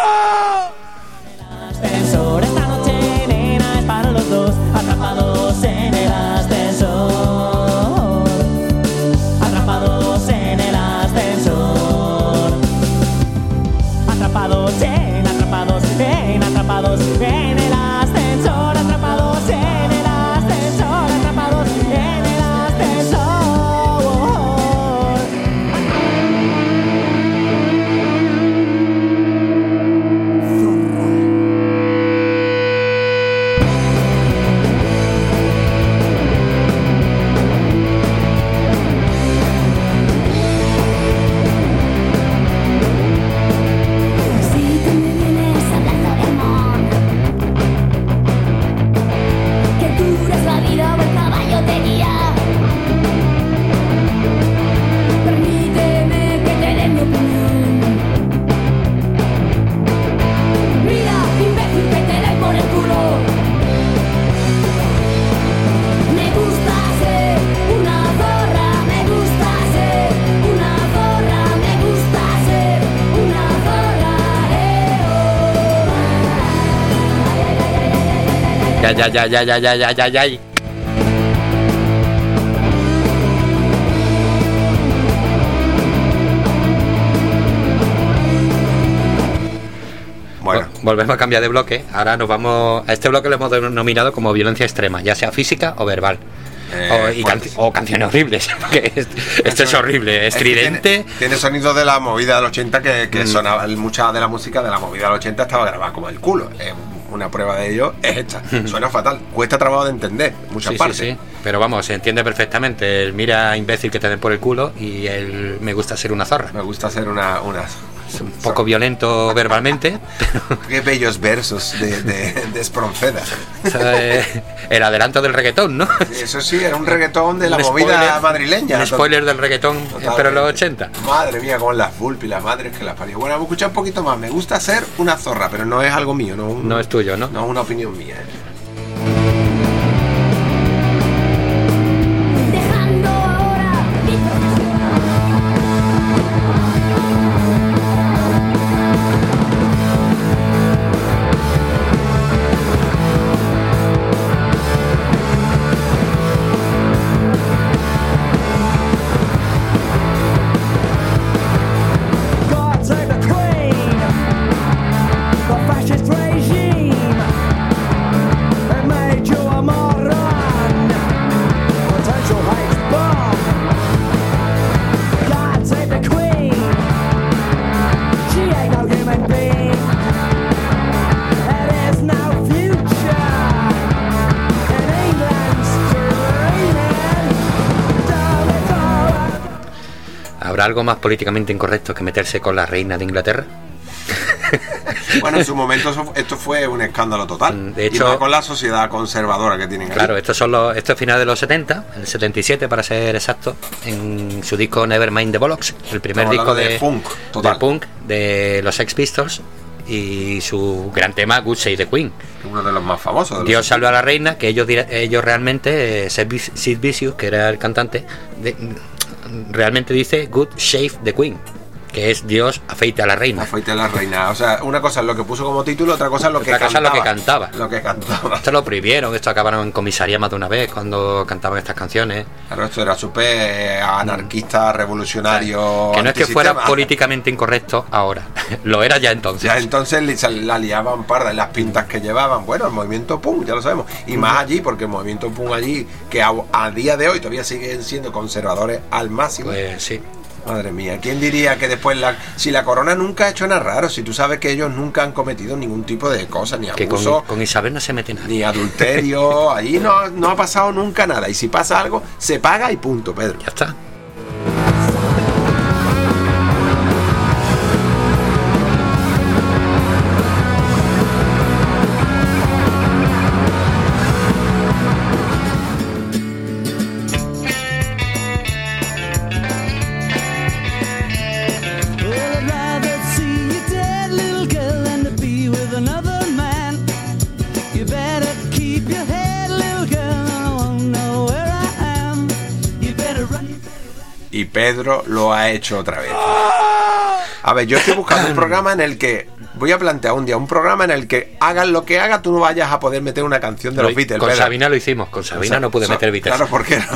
Ascensor. Esta noche, nena, es para los dos. Atrapados en el ascensor. Atrapados en el ascensor. Atrapados en, atrapados en, atrapados en el ascensor. Atrapados en el ascensor. Atrapados en el ascensor. Si tú me vienes hablando de amor, que tú eres la vida o el caballo te guía, permíteme que te dé mi opinión. Mira, imbécil, que te den por el culo. Me gusta ser una zorra, me gusta ser una zorra, me gusta ser una zorra. Ya, ya, ya, ya, ya, ya, ya, ya, ya. Bueno. Volvemos a cambiar de bloque. Ahora nos vamos... A este bloque lo hemos denominado como violencia extrema, ya sea física o verbal. Eh, o, y bueno. canci- o canciones horribles, porque es- esto es horrible, Es que tiene, estridente. tiene sonidos de la movida del ochenta que, que Mm. sonaba, mucha de la música de la movida del ochenta estaba grabada como el culo. Eh, una prueba de ello es esta. Suena fatal, cuesta trabajo de entender en muchas Sí, partes. sí, sí. Pero vamos, se entiende perfectamente. El mira imbécil que te den por el culo y el me gusta ser una zorra. Me gusta ser una... una un poco violento verbalmente, pero... Qué bellos versos de, de, de Espronceda. El adelanto del reggaetón, ¿no? Eso sí, era un reggaetón de la Un movida spoiler, madrileña. Un spoiler del reggaetón, Totalmente. pero en los ochenta. Madre mía, con las Vulpi, las madres que las parió. Bueno, vamos a escuchar un poquito más. Me gusta ser una zorra, pero no es algo mío, no, un, no es tuyo, ¿no? No es una opinión mía. ¿eh? Dejando ahora mi God save the Queen, the fascist regime. It made you a moron, potential hate bomb. God save the Queen, she ain't no human being. There is no future in England's dreaming. Don't it all ¿Habrá algo más políticamente incorrecto que meterse con la reina de Inglaterra? Bueno, en su momento eso- esto fue un escándalo total. De hecho- y más con la sociedad conservadora que tienen ahí. Claro, estos son los, esto es final de los setenta, el setenta y siete para ser exacto, en su disco Nevermind the Bollocks, el primer Estamos disco hablando de, de punk, total. de punk de los Sex Pistols y su gran tema God Save the Queen. Uno de los más famosos. de los- Dios salve a la reina, que ellos dire- ellos realmente, eh, Sid Vis- Sid Vicious, que era el cantante, de- realmente dice Good Shave the Queen, que es Dios afeite a la reina. Afeite a la reina. O sea, una cosa es lo que puso como título, otra cosa es lo que Otra cosa es cantaba. lo que cantaba. Lo que cantaba. Esto lo prohibieron, esto acabaron en comisaría más de una vez cuando cantaban estas canciones. Claro, esto era súper anarquista, revolucionario. Que no es que fuera antisistema. políticamente incorrecto ahora, lo era ya entonces. Ya entonces li- se la liaban parda en las pintas que llevaban. Bueno, el movimiento punk, ya lo sabemos. Y más allí, porque el movimiento punk allí, que a, a día de hoy todavía siguen siendo conservadores al máximo. Pues sí. Madre mía, ¿quién diría que después la, si la corona nunca ha hecho nada raro? Si tú sabes que ellos nunca han cometido ningún tipo de cosa, ni Que con, abuso, con Isabel no se mete nada. ni adulterio, allí no, no ha pasado nunca nada. Y si pasa algo, se paga y punto, Pedro. Ya está. Well, I'd rather see you dead, little girl, than to be with another man. You better keep your head, little girl, I won't know where I am. You better run. Y Pedro lo ha hecho otra vez. A ver, yo estoy buscando un programa en el que voy a plantear un día un programa en el que hagas lo que hagas, tú no vayas a poder meter una canción de los Lo- Beatles. con Pedro. Sabina lo hicimos, con Sabina O sea, no pude so- meter Beatles. Claro, porque era.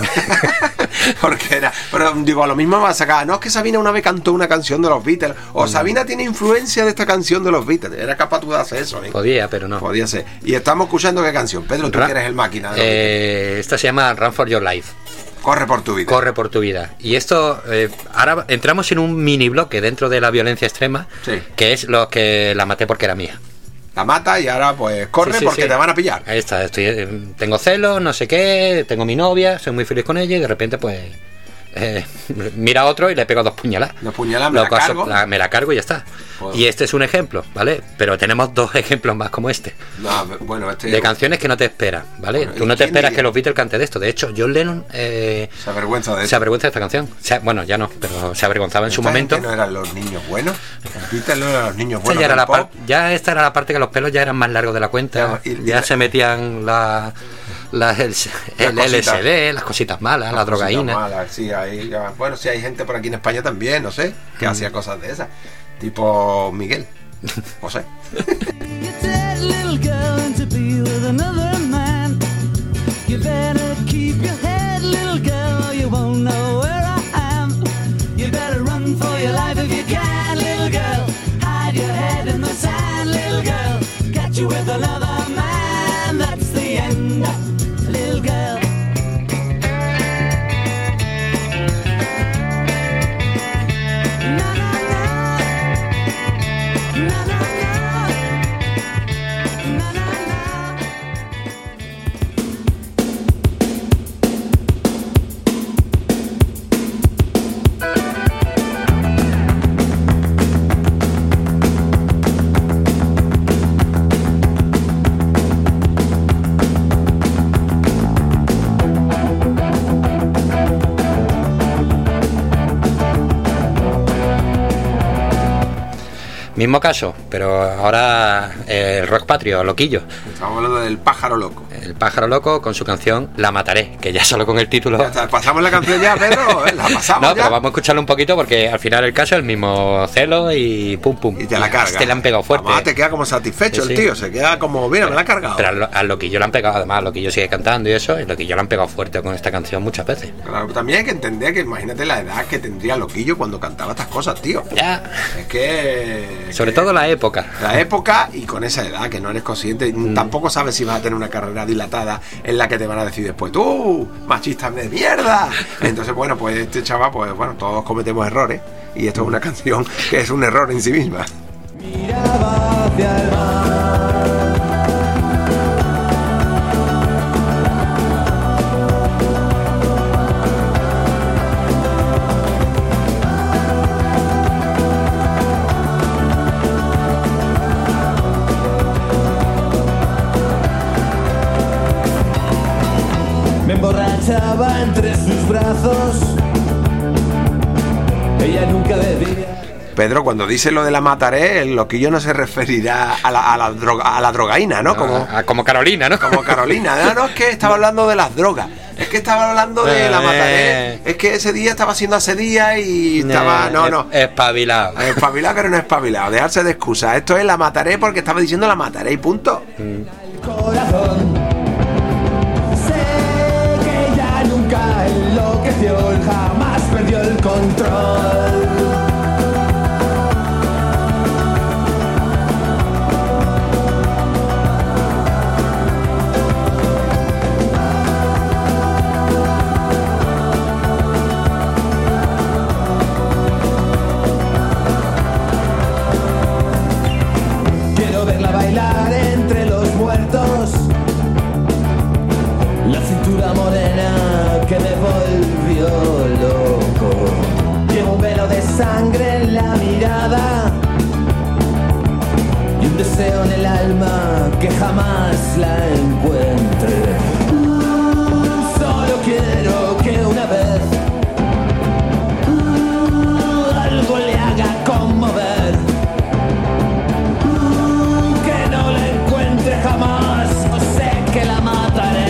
porque era. Pero digo, a lo mismo va a sacar. No es que Sabina una vez cantó una canción de los Beatles. O Sabina tiene influencia de esta canción de los Beatles. Era capaz tú de hacer eso, ¿eh? Podía, pero no. Podía ser. Y estamos escuchando qué canción. Pedro, tú Ra- que eres el máquina de los Eh, esta se llama Run for Your Life. Corre por tu vida. Corre por tu vida. Y esto, eh, ahora entramos en un mini bloque dentro de la violencia extrema, Sí. que es lo que la maté porque era mía. La mata y ahora pues corre Sí, sí, porque sí. te van a pillar. Ahí está, estoy, eh, tengo celos, no sé qué, tengo mi novia, soy muy feliz con ella y de repente pues eh, mira a otro y le pego dos puñaladas. Dos puñaladas, me Lo la caso- cargo. la- me la cargo y ya está. Pues- Y este es un ejemplo, ¿vale? Pero tenemos dos ejemplos más como este. No, bueno, este. De canciones que no te esperas, ¿vale? Bueno, Tú ¿y no te quién esperas diría? que los Beatles canten de esto. De hecho, John Lennon eh, Se avergüenza de se eso. avergüenza de esta canción. Se- bueno, ya no, pero se avergonzaba en su Esta momento. gente no eran los niños buenos. Los Beatles no eran los niños Esta buenos. ya, era del la par- pop. ya esta era la parte que los pelos ya eran más largos de la cuenta. Ya, y- y ya la- se metían la, la- el, el Las L S D, cositas. las cositas malas, la Las drogaína. cositas malas, sí, hay, ya- bueno, sí, hay gente por aquí en España también, no sé, que Mm. hacía cosas de esas. Tipo Miguel. No sé. Dead little girl and to be with another man. You better keep your head, little girl, or you won't know where I am. You better run for your life if you can, little girl. Hide your head in the sand, little girl. Catch you with another man. That's the end, little girl. Na na na, na na na, na na. Mismo caso, pero ahora eh, el rock patrio, Loquillo. Estamos hablando del Pájaro Loco. El Pájaro Loco con su canción La Mataré, que ya solo con el título... Ya está, pasamos la canción ya, Pedro, ¿eh? La pasamos No, ya. pero vamos a escucharlo un poquito porque al final el caso es el mismo celo y pum pum. Y te la carga. Este le han pegado fuerte. Además te queda como satisfecho Sí, el sí. tío, se queda como, mira, me la ha cargado. Pero al, al Loquillo le han pegado, además, al Loquillo sigue cantando y eso, y Loquillo le han pegado fuerte con esta canción muchas veces. Claro, también hay que entender que imagínate la edad que tendría Loquillo cuando cantaba estas cosas, tío. Ya. Es que... Sobre todo la época. La época y con esa edad que no eres consciente, Mm. tampoco sabes si vas a tener una carrera dilatada en la que te van a decir después, tú, machista de mierda. Entonces, bueno, pues este chaval, pues bueno, todos cometemos errores y esto es una canción que es un error en sí misma. Miraba hacia el mar. Me emborrachaba entre sus brazos. Ella nunca bebía. Pedro, cuando dice lo de la mataré, el Loquillo no se referirá a la, a la, droga, a la drogaína, ¿no? No, Como, a- como Carolina, ¿no? como Carolina. No, no, es que estaba hablando de las drogas. Es que estaba hablando de la mataré. Es que ese día estaba haciendo ese día y estaba... No, no. Espabilado. Espabilado, pero no espabilado. Dejarse de excusas. Esto es la mataré porque estaba diciendo la mataré y punto. Corazón. Sé que ella nunca enloqueció, jamás perdió el control. Quiero verla bailar entre los muertos. La cintura morena que me volvió loco. Llevo un velo de sangre en la mirada y un deseo en el alma que jamás la encuentre. Mm, Solo quiero que una vez mm, algo le haga conmover. Mm, Que no la encuentre jamás, o sé que la mataré.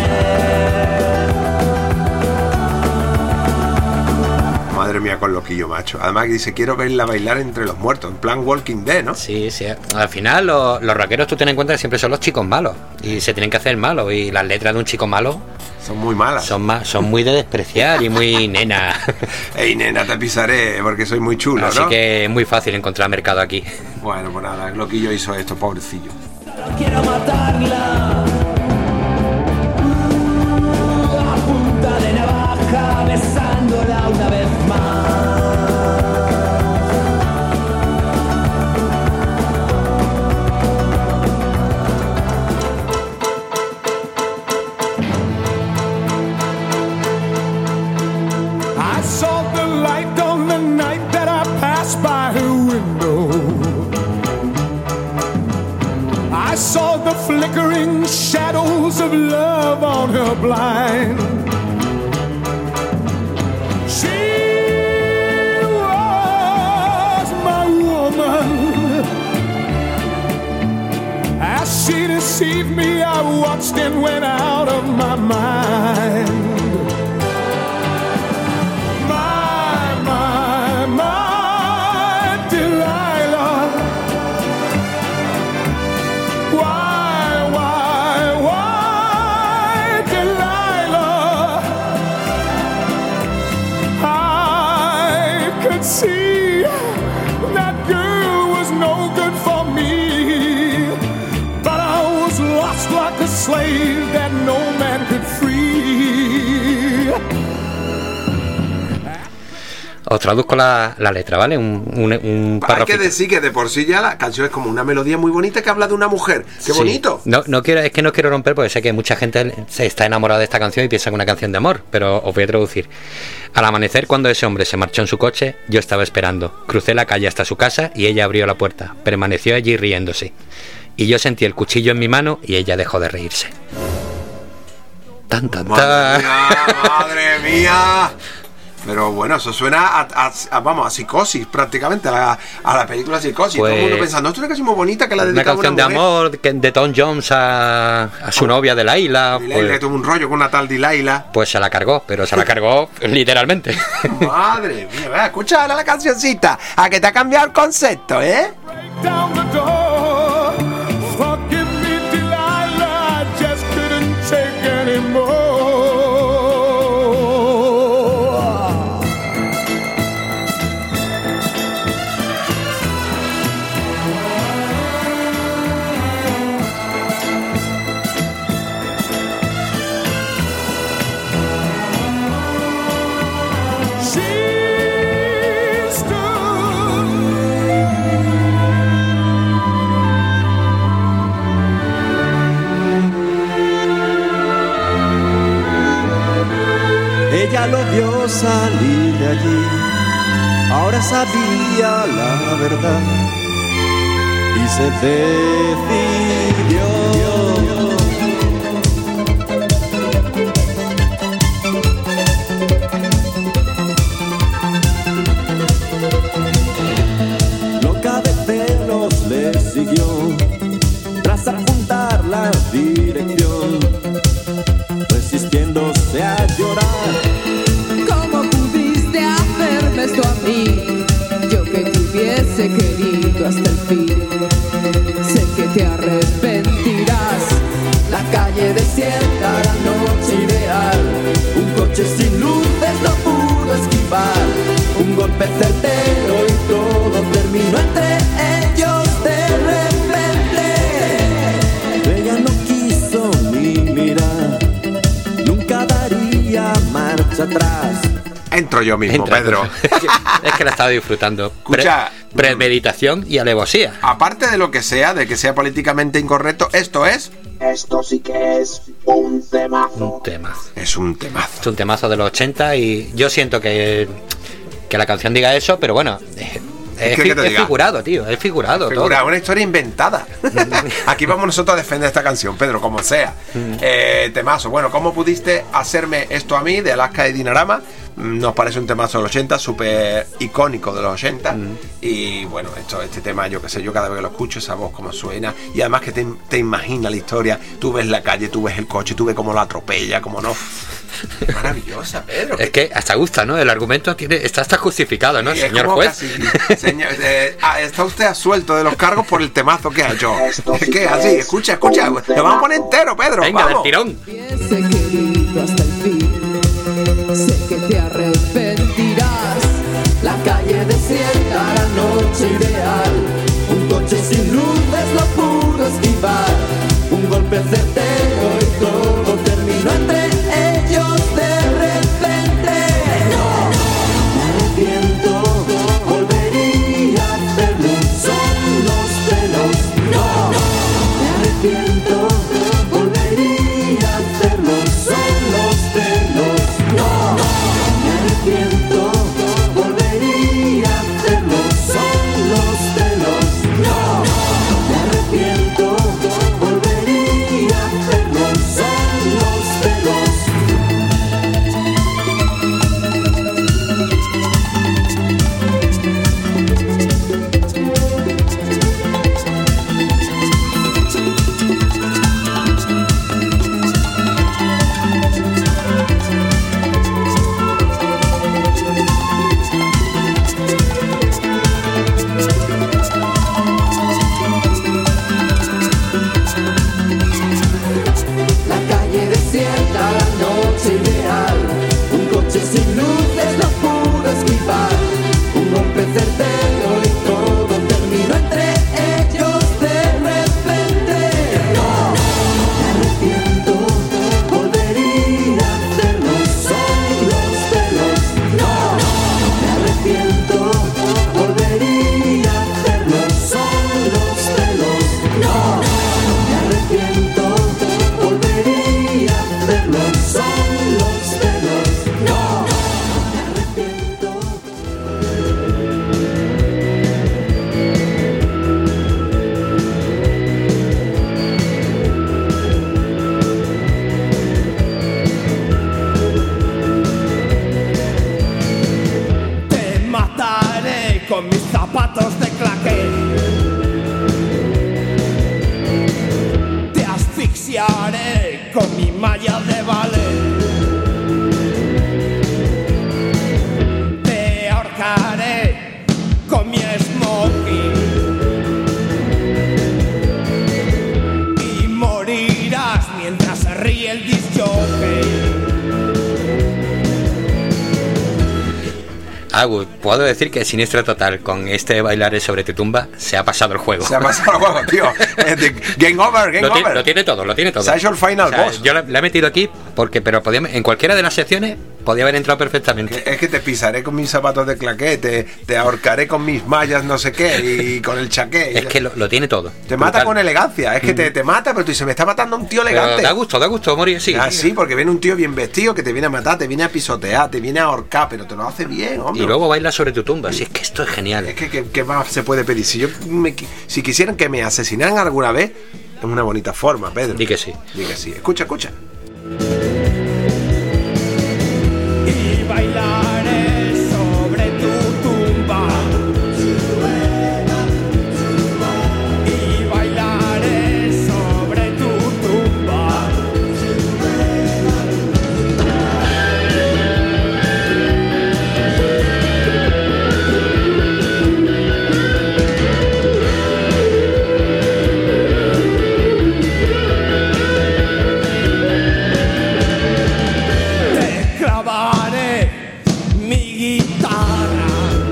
Madre mía con Loquillo, macho. Además que dice, quiero verla bailar entre los muertos. En plan Walking Dead, ¿no? Sí, sí. Al final los, los rockeros tú ten en cuenta que siempre son los chicos malos. Y se tienen que hacer malos. Y las letras de un chico malo son muy malas. Son, ma- son muy de despreciar y muy nena. Ey, nena, te pisaré porque soy muy chulo, Así ¿no? que es muy fácil encontrar mercado aquí. Bueno, pues nada, Loquillo hizo esto, pobrecillo. Quiero matarla. Mm, A punta de navaja, besándola una vez más. I saw the light on the night that I passed by her window. I saw the flickering shadows of love on her blind. She was my woman. As she deceived me, I watched and went out of my mind. My, my, my Delilah. Why, why, why, Delilah? I could see that girl was no good for me, but I was lost like a slave that no man could free. Os traduzco la, la letra, ¿vale? Un, un, un Hay párrafo. que decir que de por sí ya la canción es como una melodía muy bonita que habla de una mujer. ¡Qué Sí. bonito! No, no quiero, es que no quiero romper porque sé que mucha gente se está enamorada de esta canción y piensa que es una canción de amor, pero os voy a traducir. Al amanecer, cuando ese hombre se marchó en su coche, yo estaba esperando. Crucé la calle hasta su casa y ella abrió la puerta. Permaneció allí riéndose. Y yo sentí el cuchillo en mi mano y ella dejó de reírse. Tan, tan, ¡Madre tan. mía! ¡Madre mía! Pero bueno, eso suena a, a, a, vamos, a Psicosis, prácticamente, a la, a la película Psicosis. Pues, todo el mundo pensando, esto es una canción muy bonita que la una dedicaba canción una de mujer. amor que- de Tom Jones a, a su Oh. novia de Laila. Dilaila, Pues, que tuvo un rollo con una tal Dilaila. pues se la cargó, pero se la cargó literalmente. Madre mía, vea, escucha ahora la cancioncita, a que te ha cambiado el concepto, ¿eh? Down the door. Forgive me, Delilah, I just couldn't take anymore. She stood Ella lo vio salir de allí, ahora sabía la verdad y se decidió. Loca de celos le siguió, tras apuntar la dirección, resistiéndose a llorar. ¿Cómo pudiste hacerme esto a mí? Yo que te hubiese querido hasta el fin. Sé que te arrepentirás. La calle desierta, la noche ideal. Un coche sin luces no pudo esquivar. Un golpe certero y todo terminó entre ellos de repente. Ella no quiso ni mirar, nunca daría marcha atrás. Entro yo mismo, Entra, Pedro. Es que la estaba disfrutando. Escucha, Pre- premeditación y alevosía. aparte de lo que sea, de que sea políticamente incorrecto, esto es... Esto sí que es un temazo. Un temazo. Es un temazo. Es un temazo de los ochenta y yo siento que, que la canción diga eso, pero bueno, es, es, ¿Qué fi- que te es diga? figurado, tío, es figurado. Figura, todo. una historia inventada. Aquí vamos nosotros a defender esta canción, Pedro, como sea. Eh, temazo. Bueno, ¿cómo pudiste hacerme esto a mí? De Alaska y Dinarama. Mm, Nos parece un temazo de los ochenta, súper icónico de los ochenta. Y bueno, esto, este tema, yo qué sé, yo cada vez que lo escucho, esa voz como suena. Y además que te, te imaginas la historia. Tú ves la calle, tú ves el coche, tú ves cómo lo atropella, cómo no. Maravillosa, Pedro. Es que hasta gusta, ¿no? El argumento tiene, está hasta justificado, ¿no, Es señor como juez? casi, señor, eh, ah, está usted absuelto de los cargos por el temazo que ha hecho. Es que así, escucha, escucha. Lo vamos a poner entero, Pedro. Venga, vamos. del tirón. Hubiese querido hasta el fin. Sé que te arrepentirás. La calle desierta, la noche ideal. Un coche sin luces no pudo esquivar. Un golpe certero y todo terminó entre ellos de repente. No, me arrepiento, volvería a hacerlo. Son los pelos. No, me arrepiento, volvería a hacerlo. Son los pelos. No, me arrepiento, volvería a hacerlo. Son los pelos. con mi malla de ballet. Te ahorcaré con mi smoking y morirás mientras se ríe el disc jockey. Ah, puedo decir que Siniestro Total con este Bailaré sobre tu tumba se ha pasado el juego. Se ha pasado el juego, tío. Game over, game lo over. Tiene, lo tiene todo, lo tiene todo. Se ha hecho el final o sea, boss. Yo le he metido aquí porque, pero podía, en cualquiera de las secciones podía haber entrado perfectamente. Es que te pisaré con mis zapatos de claqué, te, te ahorcaré con mis mallas no sé qué y con el chaqué. Es que lo, lo tiene todo. Te mata con elegancia, es que te, te mata, pero tú dices, me está matando un tío elegante. Pero da gusto, da gusto morir, sí. Ah, sí, porque viene un tío bien vestido que te viene a matar, te viene a pisotear, te viene a ahorcar, pero te lo hace bien, hombre. Y luego baila sobre tu tumba, si es que esto es genial. Es que ¿qué, qué más se puede pedir? Si yo me, si quisieran que me asesinaran alguna vez, es una bonita forma, Pedro. Di que sí. Di que sí. Escucha, escucha. Y bailaré sobre tu tumba. Y bailaré sobre tu tumba. Te clavaré mi guitarra.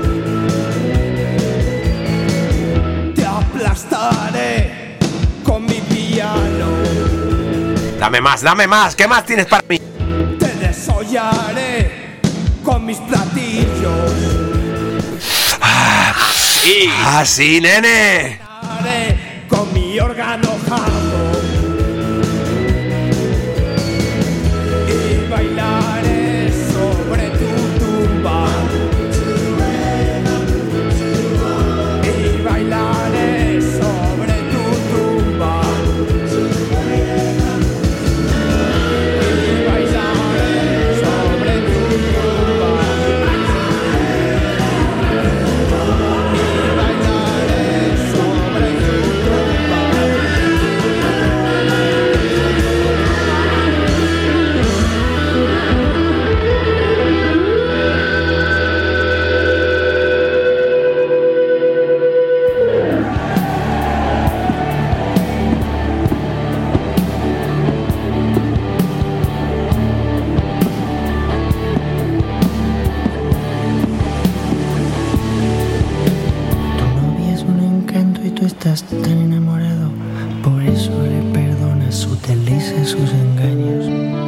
Te aplastaré con mi piano. Dame más, dame más. ¿Qué más tienes para mí? Te desollaré con mis platillos. Sí. Ah, sí, nene. Haré con mi órgano jarro. Y bailaré sobre tu tumba. Y bailaré sobre tu tumba. Y bailaré sobre tu tumba. Y bailaré sobre tu tumba. novia es un encanto y tú estás tan enamorado. Por eso le perdonas sus delicias, sus engaños.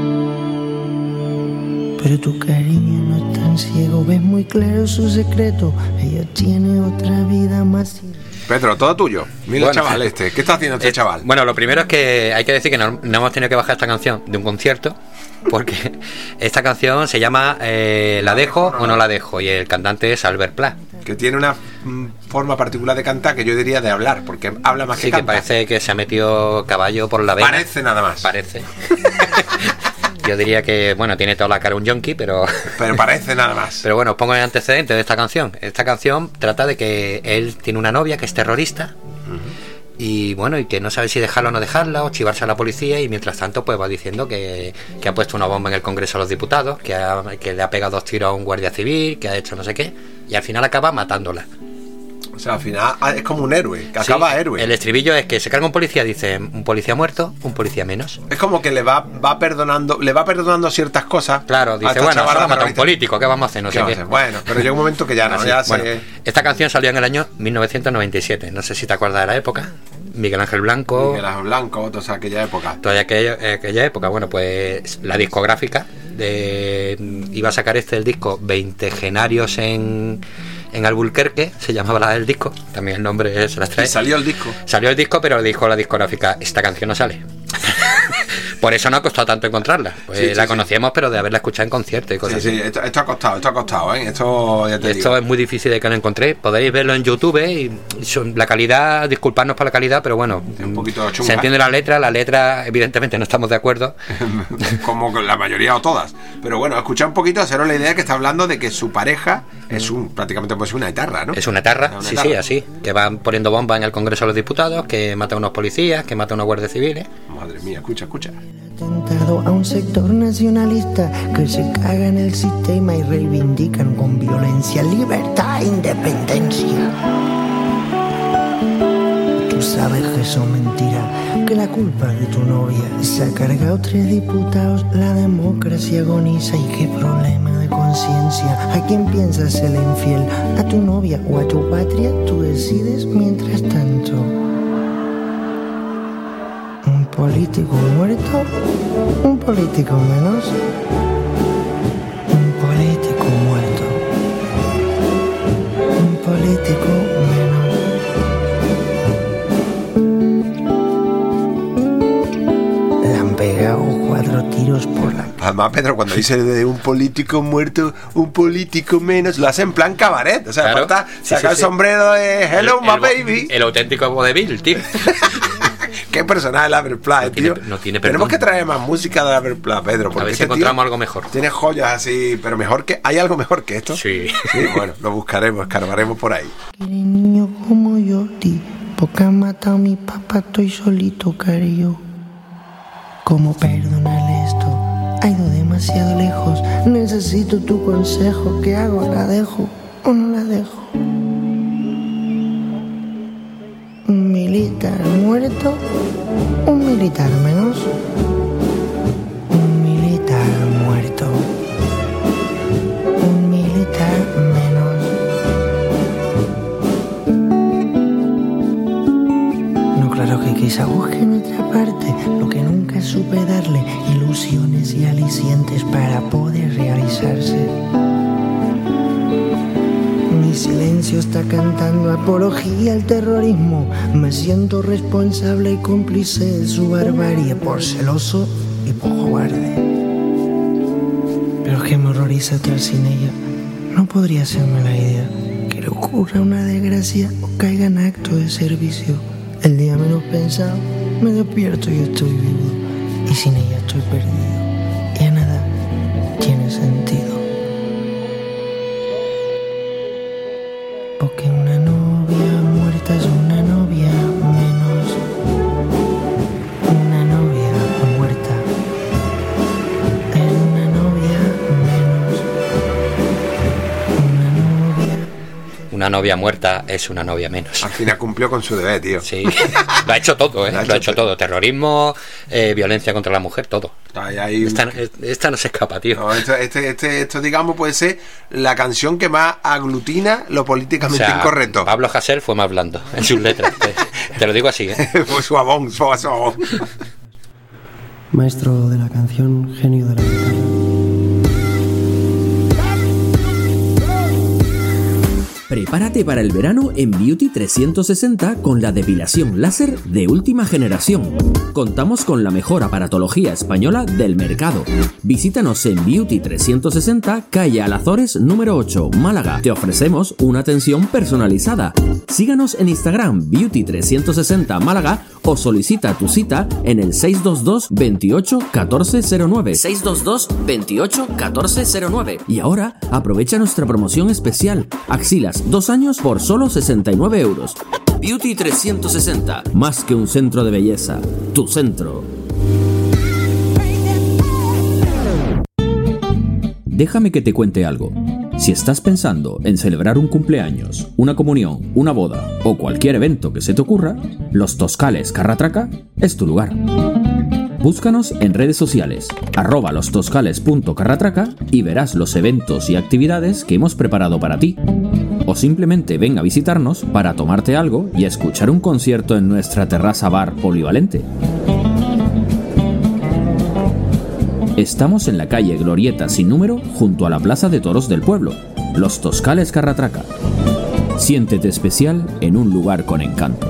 Pero tu cariño no es tan ciego, ves muy claro su secreto. Ella tiene otra vida más. Pedro, todo tuyo. Mira Bueno, el chaval este. ¿Qué está haciendo este Eh, chaval? Bueno, lo primero es que hay que decir que no, no hemos tenido que bajar esta canción de un concierto, porque esta canción se llama eh, La dejo o no la dejo, y el cantante es Albert Pla. Que tiene una mm, forma particular de cantar que yo diría de hablar, porque habla más Sí, que que canta. parece que se ha metido caballo por la vena. Parece nada más. Parece. Yo diría que, bueno, tiene toda la cara un yonki, pero... Pero parece nada más. Pero bueno, os pongo el antecedente de esta canción. Esta canción trata de que él tiene una novia que es terrorista. Y bueno, y que no sabe si dejarla o no dejarla, o chivarse a la policía, y mientras tanto pues va diciendo que, que ha puesto una bomba en el Congreso de los Diputados, que, ha, que le ha pegado dos tiros a un guardia civil, que ha hecho no sé qué, y al final acaba matándola. O sea, al final es como un héroe, que acaba Sí, héroe. El estribillo es que se carga un policía, dice, un policía muerto, un policía menos. Es como que le va, va perdonando, le va perdonando ciertas cosas. Claro, a dice, esta bueno, chavala solo ha matado a un terrorista. político, ¿qué vamos a hacer? No ¿Qué sé vamos a qué. hacer? Bueno, pero llega un momento que ya no, Así, ya bueno, se... esta canción salió en el año mil novecientos noventa y siete, no sé si te acuerdas de la época. Miguel Ángel Blanco. Miguel Ángel Blanco, toda aquella época. Toda aquella, aquella época, bueno, pues la discográfica de, iba a sacar este el disco veintegenarios en, en Albuquerque, se llamaba la del disco, también el nombre se las trae. Y salió el disco. Salió el disco, pero dijo la discográfica, esta canción no sale. Por eso no ha costado tanto encontrarla. Pues Sí, sí, la sí. conocíamos, pero de haberla escuchado en conciertos y cosas Sí, así. sí, esto, esto ha costado, esto ha costado, ¿eh? Esto ya te Esto digo. es muy difícil de que lo encontréis. Podéis verlo en YouTube y son- la calidad, disculpadnos por la calidad, pero bueno, un poquito chunga. se entiende la letra. La letra, evidentemente, no estamos de acuerdo. Como con la mayoría o todas. Pero bueno, escuchad un poquito, haceros la idea que está hablando de que su pareja es un, prácticamente pues una guitarra, ¿no? Es una tarra, Una sí, etarra. sí, así. Que van poniendo bombas en el Congreso de los Diputados, que mata a unos policías, que mata a unos guardias civiles. Madre mía, escucha, escucha. Atentado a un sector nacionalista que se caga en el sistema y reivindican con violencia libertad e independencia. Tú sabes que son mentiras, que la culpa de tu novia se ha cargado tres diputados, la democracia agoniza y qué problema de conciencia. ¿A quién piensas ser infiel? ¿A tu novia o a tu patria? Tú decides mientras tanto. ¿Un político muerto? ¿Un político menos? Un político muerto. Un político menos. Pegado cuatro tiros por la... Además, Pedro, cuando dice de un político muerto, un político menos, lo hace en plan cabaret. O sea, claro. falta Sí, sacar sí, el sí. sombrero de Hello, el, my el, baby. El auténtico vodevil, tío. Qué personaje el Aberpla, no tío. Tiene, no tiene perdón. Tenemos que traer más música de Aberpla, Pedro. Porque A ver si este encontramos tío algo mejor. Tiene joyas así, pero mejor que... ¿Hay algo mejor que esto? Sí. Sí, bueno, lo buscaremos, escarbaremos por ahí. Quiere niño como yo, ti, porque han matado a mi papá, estoy solito, cariño. ¿Cómo perdonarle esto? Ha ido demasiado lejos. Necesito tu consejo. ¿Qué hago? ¿La dejo o no la dejo? ¿Un militar muerto? ¿Un militar menos? Un militar muerto. Un militar menos. No, claro que quizá busque en otra parte lo que nunca supe darle, ilusiones y alicientes para poder realizarse. Mi silencio está cantando apología al terrorismo. Me siento responsable y cómplice de su barbarie, por celoso y por cobarde. Pero es que me horroriza estar sin ella. No podría hacerme la idea que le ocurra una desgracia o caiga en acto de servicio. El día menos pensado me despierto y estoy vivo, y sin ella estoy perdido. Ya nada tiene sentido. Porque una novia muerta es una novia menos. Una novia muerta es una novia menos. Una novia. Una novia muerta es una novia menos. Al final cumplió con su deber, tío. Sí, lo ha hecho todo, ¿eh? Lo ha hecho, lo ha hecho todo. Terrorismo, eh, violencia contra la mujer, todo. Ahí, ahí... Esta, esta no se escapa, tío. No, esto, este, este, esto, digamos, puede ser la canción que más aglutina lo políticamente o sea, incorrecto. Pablo Hasél fue más blando en sus letras. te, te lo digo así, ¿eh? Fue suavón, fue suavón. Maestro de la canción, genio de la guitarra. Prepárate para el verano en Beauty trescientos sesenta con la depilación láser de última generación. Contamos con la mejor aparatología española del mercado. Visítanos en Beauty trescientos sesenta, calle Alazores número ocho, Málaga. Te ofrecemos una atención personalizada. Síganos en Instagram Beauty trescientos sesenta Málaga o solicita tu cita en el seis dos dos, veintiocho, catorce cero nueve. seis dos dos, veintiocho, catorce cero nueve. Y ahora aprovecha nuestra promoción especial. Axilas dos años por solo sesenta y nueve euros. Beauty trescientos sesenta. Más que un centro de belleza, tu centro. Déjame que te cuente algo. Si estás pensando en celebrar un cumpleaños, una comunión, una boda o cualquier evento que se te ocurra, Los Toscales Carratraca es tu lugar. Búscanos en redes sociales, arroba lostoscales.carratraca y verás los eventos y actividades que hemos preparado para ti. O simplemente ven a visitarnos para tomarte algo y escuchar un concierto en nuestra terraza bar polivalente. Estamos en la calle Glorieta sin número, junto a la Plaza de Toros del pueblo, Los Toscales Carratraca. Siéntete especial en un lugar con encanto.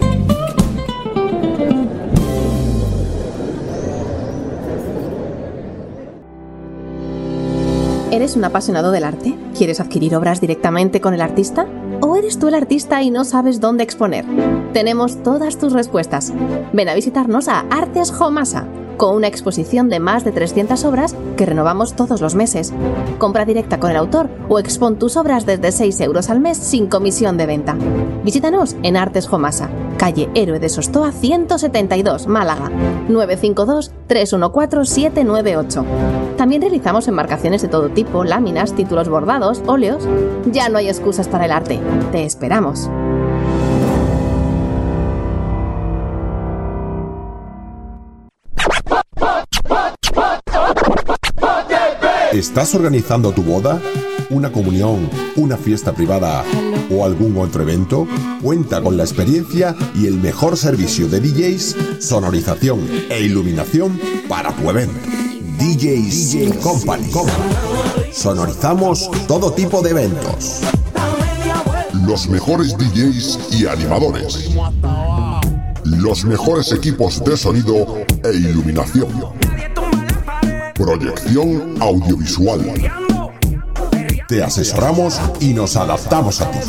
¿Eres un apasionado del arte? ¿Quieres adquirir obras directamente con el artista? ¿O eres tú el artista y no sabes dónde exponer? Tenemos todas tus respuestas. Ven a visitarnos a Artes Jomasa. con una exposición de más de trescientas obras que renovamos todos los meses. Compra directa con el autor o expon tus obras desde seis euros al mes sin comisión de venta. Visítanos en Artes Jomasa, calle Héroe de Sostoa ciento setenta y dos, Málaga, nueve cinco dos, tres uno cuatro, siete nueve ocho. También realizamos enmarcaciones de todo tipo, láminas, títulos bordados, óleos. Ya no hay excusas para el arte. Te esperamos. ¿Estás organizando tu boda, una comunión, una fiesta privada o algún otro evento? Cuenta con la experiencia y el mejor servicio de D Js, sonorización e iluminación para tu evento. D Js D J Company. Sonorizamos todo tipo de eventos. Los mejores D Js y animadores. Los mejores equipos de sonido e iluminación. Proyección audiovisual. Te asesoramos y nos adaptamos a ti.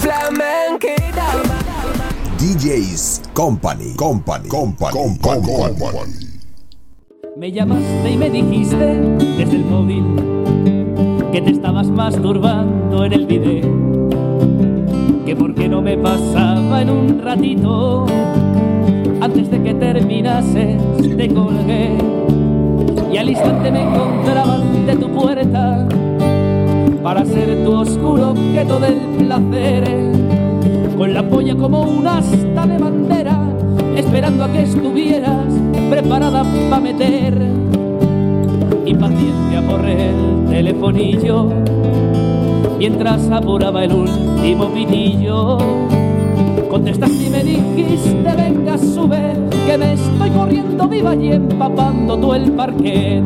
D Js Company. Company. Company. Company. Company. Me llamaste y me dijiste desde el móvil que te estabas masturbando en el video, que por qué no me pasaba en un ratito. Antes de que terminases te colgué y al instante me encontraba ante tu puerta para ser tu oscuro objeto del placer, con la polla como un asta de bandera, esperando a que estuvieras preparada para meter. Impaciencia por el telefonillo mientras apuraba el último pitillo. Contestaste y me dijiste, venga, sube, que me estoy corriendo viva y empapando todo el parquet.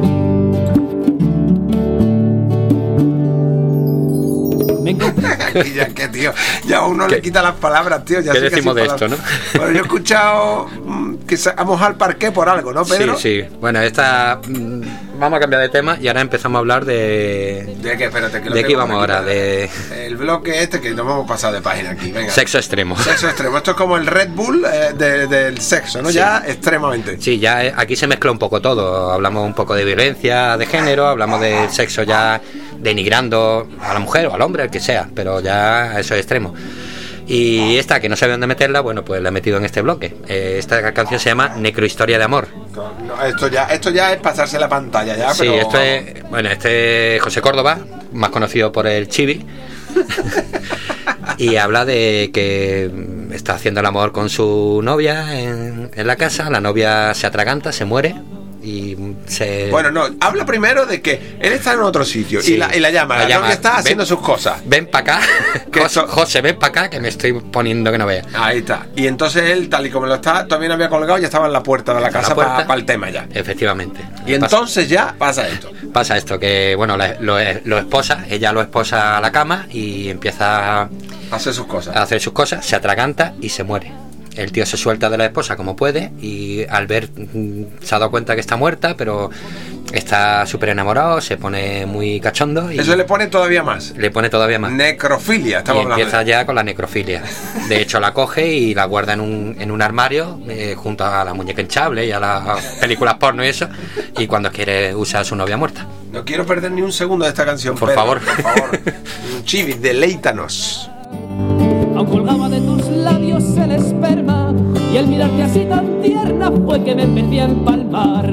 Me encontré... Aquí ya que, tío, ya uno le quita las palabras, tío. Ya ¿Qué sí decimos que de esto, no? Bueno, yo he escuchado mmm, que a mojar parqué por algo, ¿no, Pedro? Sí, sí. Bueno, esta... Mmm, vamos a cambiar de tema y ahora empezamos a hablar de... ¿De qué? Espérate, que lo ¿De qué vamos ahora? De... El bloque este que nos hemos pasado de página aquí, venga. Sexo extremo. Sexo extremo. Esto es como el Red Bull eh, de, del sexo, ¿no? Sí. Ya extremadamente. Sí, ya eh, aquí se mezcla un poco todo. Hablamos un poco de violencia de género, hablamos del sexo ya denigrando a la mujer o al hombre, el que sea, pero ya a eso es extremo. Y esta, que no sabe dónde meterla, bueno, pues la he metido en este bloque. Eh, esta canción se llama Necrohistoria de Amor. No, esto ya esto ya es pasarse la pantalla, ya, sí, pero... esto es... Bueno, este es José Córdoba, más conocido por el Chibi. Y habla de que está haciendo el amor con su novia en, en la casa. La novia se atraganta, se muere y se... Bueno, no, habla primero de que él está en otro sitio, sí, y, la, y la llama, la, la llama, novia está ven, haciendo sus cosas. Ven para acá, José, José, ven para acá que me estoy poniendo que no veas. Ahí está. Y entonces él, tal y como lo está, todavía no había colgado, ya estaba en la puerta de la casa para pa el tema ya. Efectivamente. Y pasa, entonces ya pasa esto. Pasa esto, que bueno, la, lo, lo esposa, ella lo esposa a la cama y empieza a hacer sus cosas. A hacer sus cosas, se atraganta y se muere. El tío se suelta de la esposa como puede y al ver se ha dado cuenta que está muerta, pero está súper enamorado, se pone muy cachondo. Y eso le pone todavía más. Le pone todavía más. Necrofilia, estamos hablando. Y empieza ya con la necrofilia. De hecho la coge y la guarda en un, en un armario eh, junto a la muñeca hinchable y a las películas porno y eso. Y cuando quiere usar a su novia muerta. No quiero perder ni un segundo de esta canción. Por Pedro, favor. Por favor. Chibi, deleítanos. Aún colgaba de tus labios el esperma y al mirarte así tan tierna fue que me empecé a empalmar.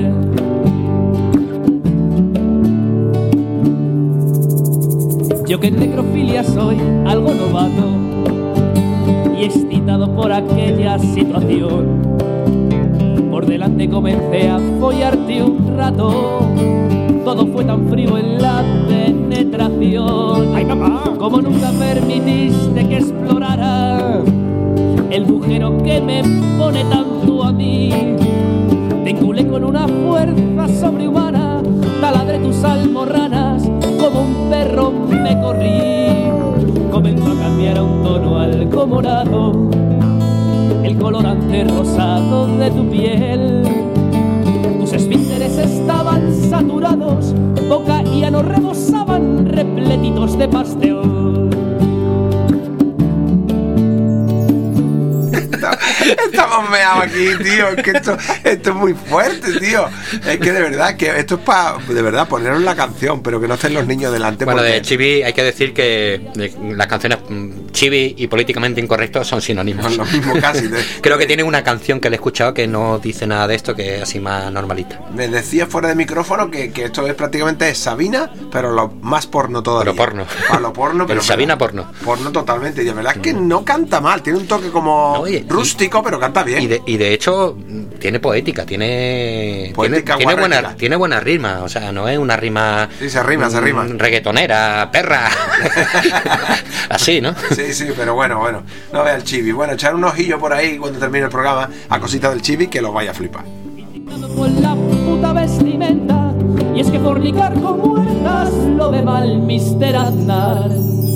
Yo que en necrofilia soy algo novato y excitado por aquella situación, por delante comencé a follarte un rato. Todo fue tan frío en la penetración. ¡Ay, mamá! Como nunca permitiste que explorara el agujero que me pone tanto a mí. Te enculé con una fuerza sobrehumana, taladré tus almorranas, como un perro me corrí. Comenzó a cambiar a un tono algo morado el colorante rosado de tu piel. Tus esfínteres estaban saturados, boca y ano rebosaban repletitos de pastel. Estamos meados aquí, tío. Es que esto, esto es muy fuerte, tío. Es que de verdad, que esto es para, de verdad, poneros la canción, pero que no estén los niños delante. Bueno, porque... de chibi hay que decir que las canciones mm, chibi y políticamente incorrectos son sinónimos. Son lo mismo casi. De... Creo que tiene una canción que le he escuchado que no dice nada de esto, que es así más normalita. Me decía fuera de micrófono que, que esto es prácticamente es Sabina, pero lo más porno todavía. Pero porno. A lo porno, pero... El Sabina porno. Porno totalmente. Y de verdad es que no canta mal. Tiene un toque como no, oye, rústico, y, pero canta bien. Y de, y de hecho tiene poética, tiene poética, tiene, tiene buena tiene buena rima, o sea, no es una rima. Sí, se rima, se rima. Reggaetonera, perra. Así, ¿no? Sí, sí, pero bueno, bueno. No vea el chibi. Bueno, echar un ojillo por ahí cuando termine el programa a cositas del chibi que lo vaya a flipar. Con la puta vestimenta, y es que fornicar con muertas lo ve mal mister Aznar.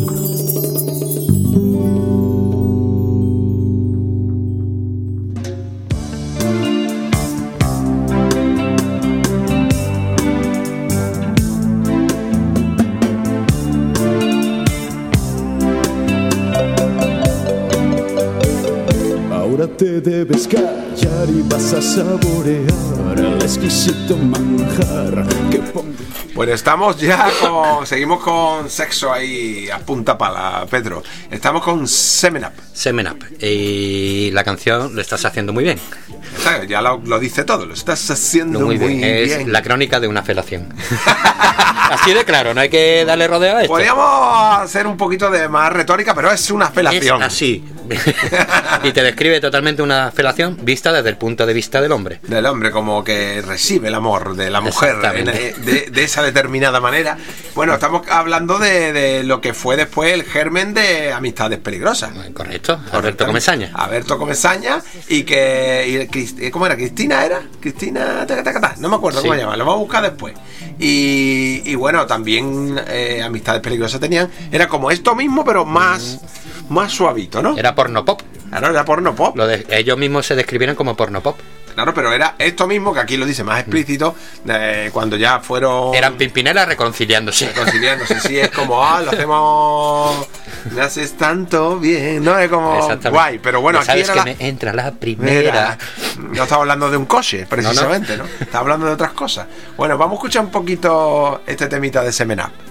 Ahora te debes callar y vas a saborear el exquisito manjar que pongo. Bueno, estamos ya con... Seguimos con sexo ahí a punta pala, Pedro. Estamos con Semen Up. Semen Up. Y la canción lo estás haciendo muy bien. Ya lo, lo dice todo, lo estás haciendo muy, muy bien. Es la crónica de una felación. Así de claro, no hay que darle rodeo a esto. Podríamos hacer un poquito de más retórica, pero es una felación. Es así. Y te describe totalmente una felación vista desde el punto de vista del hombre. Del hombre, como que recibe el amor de la mujer en, de, de esa determinada manera. Bueno, estamos hablando de, de lo que fue después el germen de Amistades Peligrosas. Correcto, Alberto Comesaña. Alberto Comesaña y que... Y, ¿cómo era? ¿Cristina era? Cristina... Taca, taca, taca. No me acuerdo sí. cómo se llama, lo vamos a buscar después. Y, y bueno, también eh, Amistades Peligrosas tenían... Era como esto mismo, pero más... Mm. Más suavito, ¿no? Era porno pop. Claro, era porno pop. Lo de, ellos mismos se describieron como porno pop. Claro, pero era esto mismo, que aquí lo dice más explícito, eh, cuando ya fueron... Eran Pimpinela reconciliándose. Reconciliándose, sí, es como, ah, lo hacemos... Me haces tanto bien, ¿no? Es como guay, pero bueno, ya aquí sabes era que la... me entra la primera. No estaba hablando de un coche, precisamente, ¿no? ¿no? Estaba hablando de otras cosas. Bueno, vamos a escuchar un poquito este temita de Semen Up.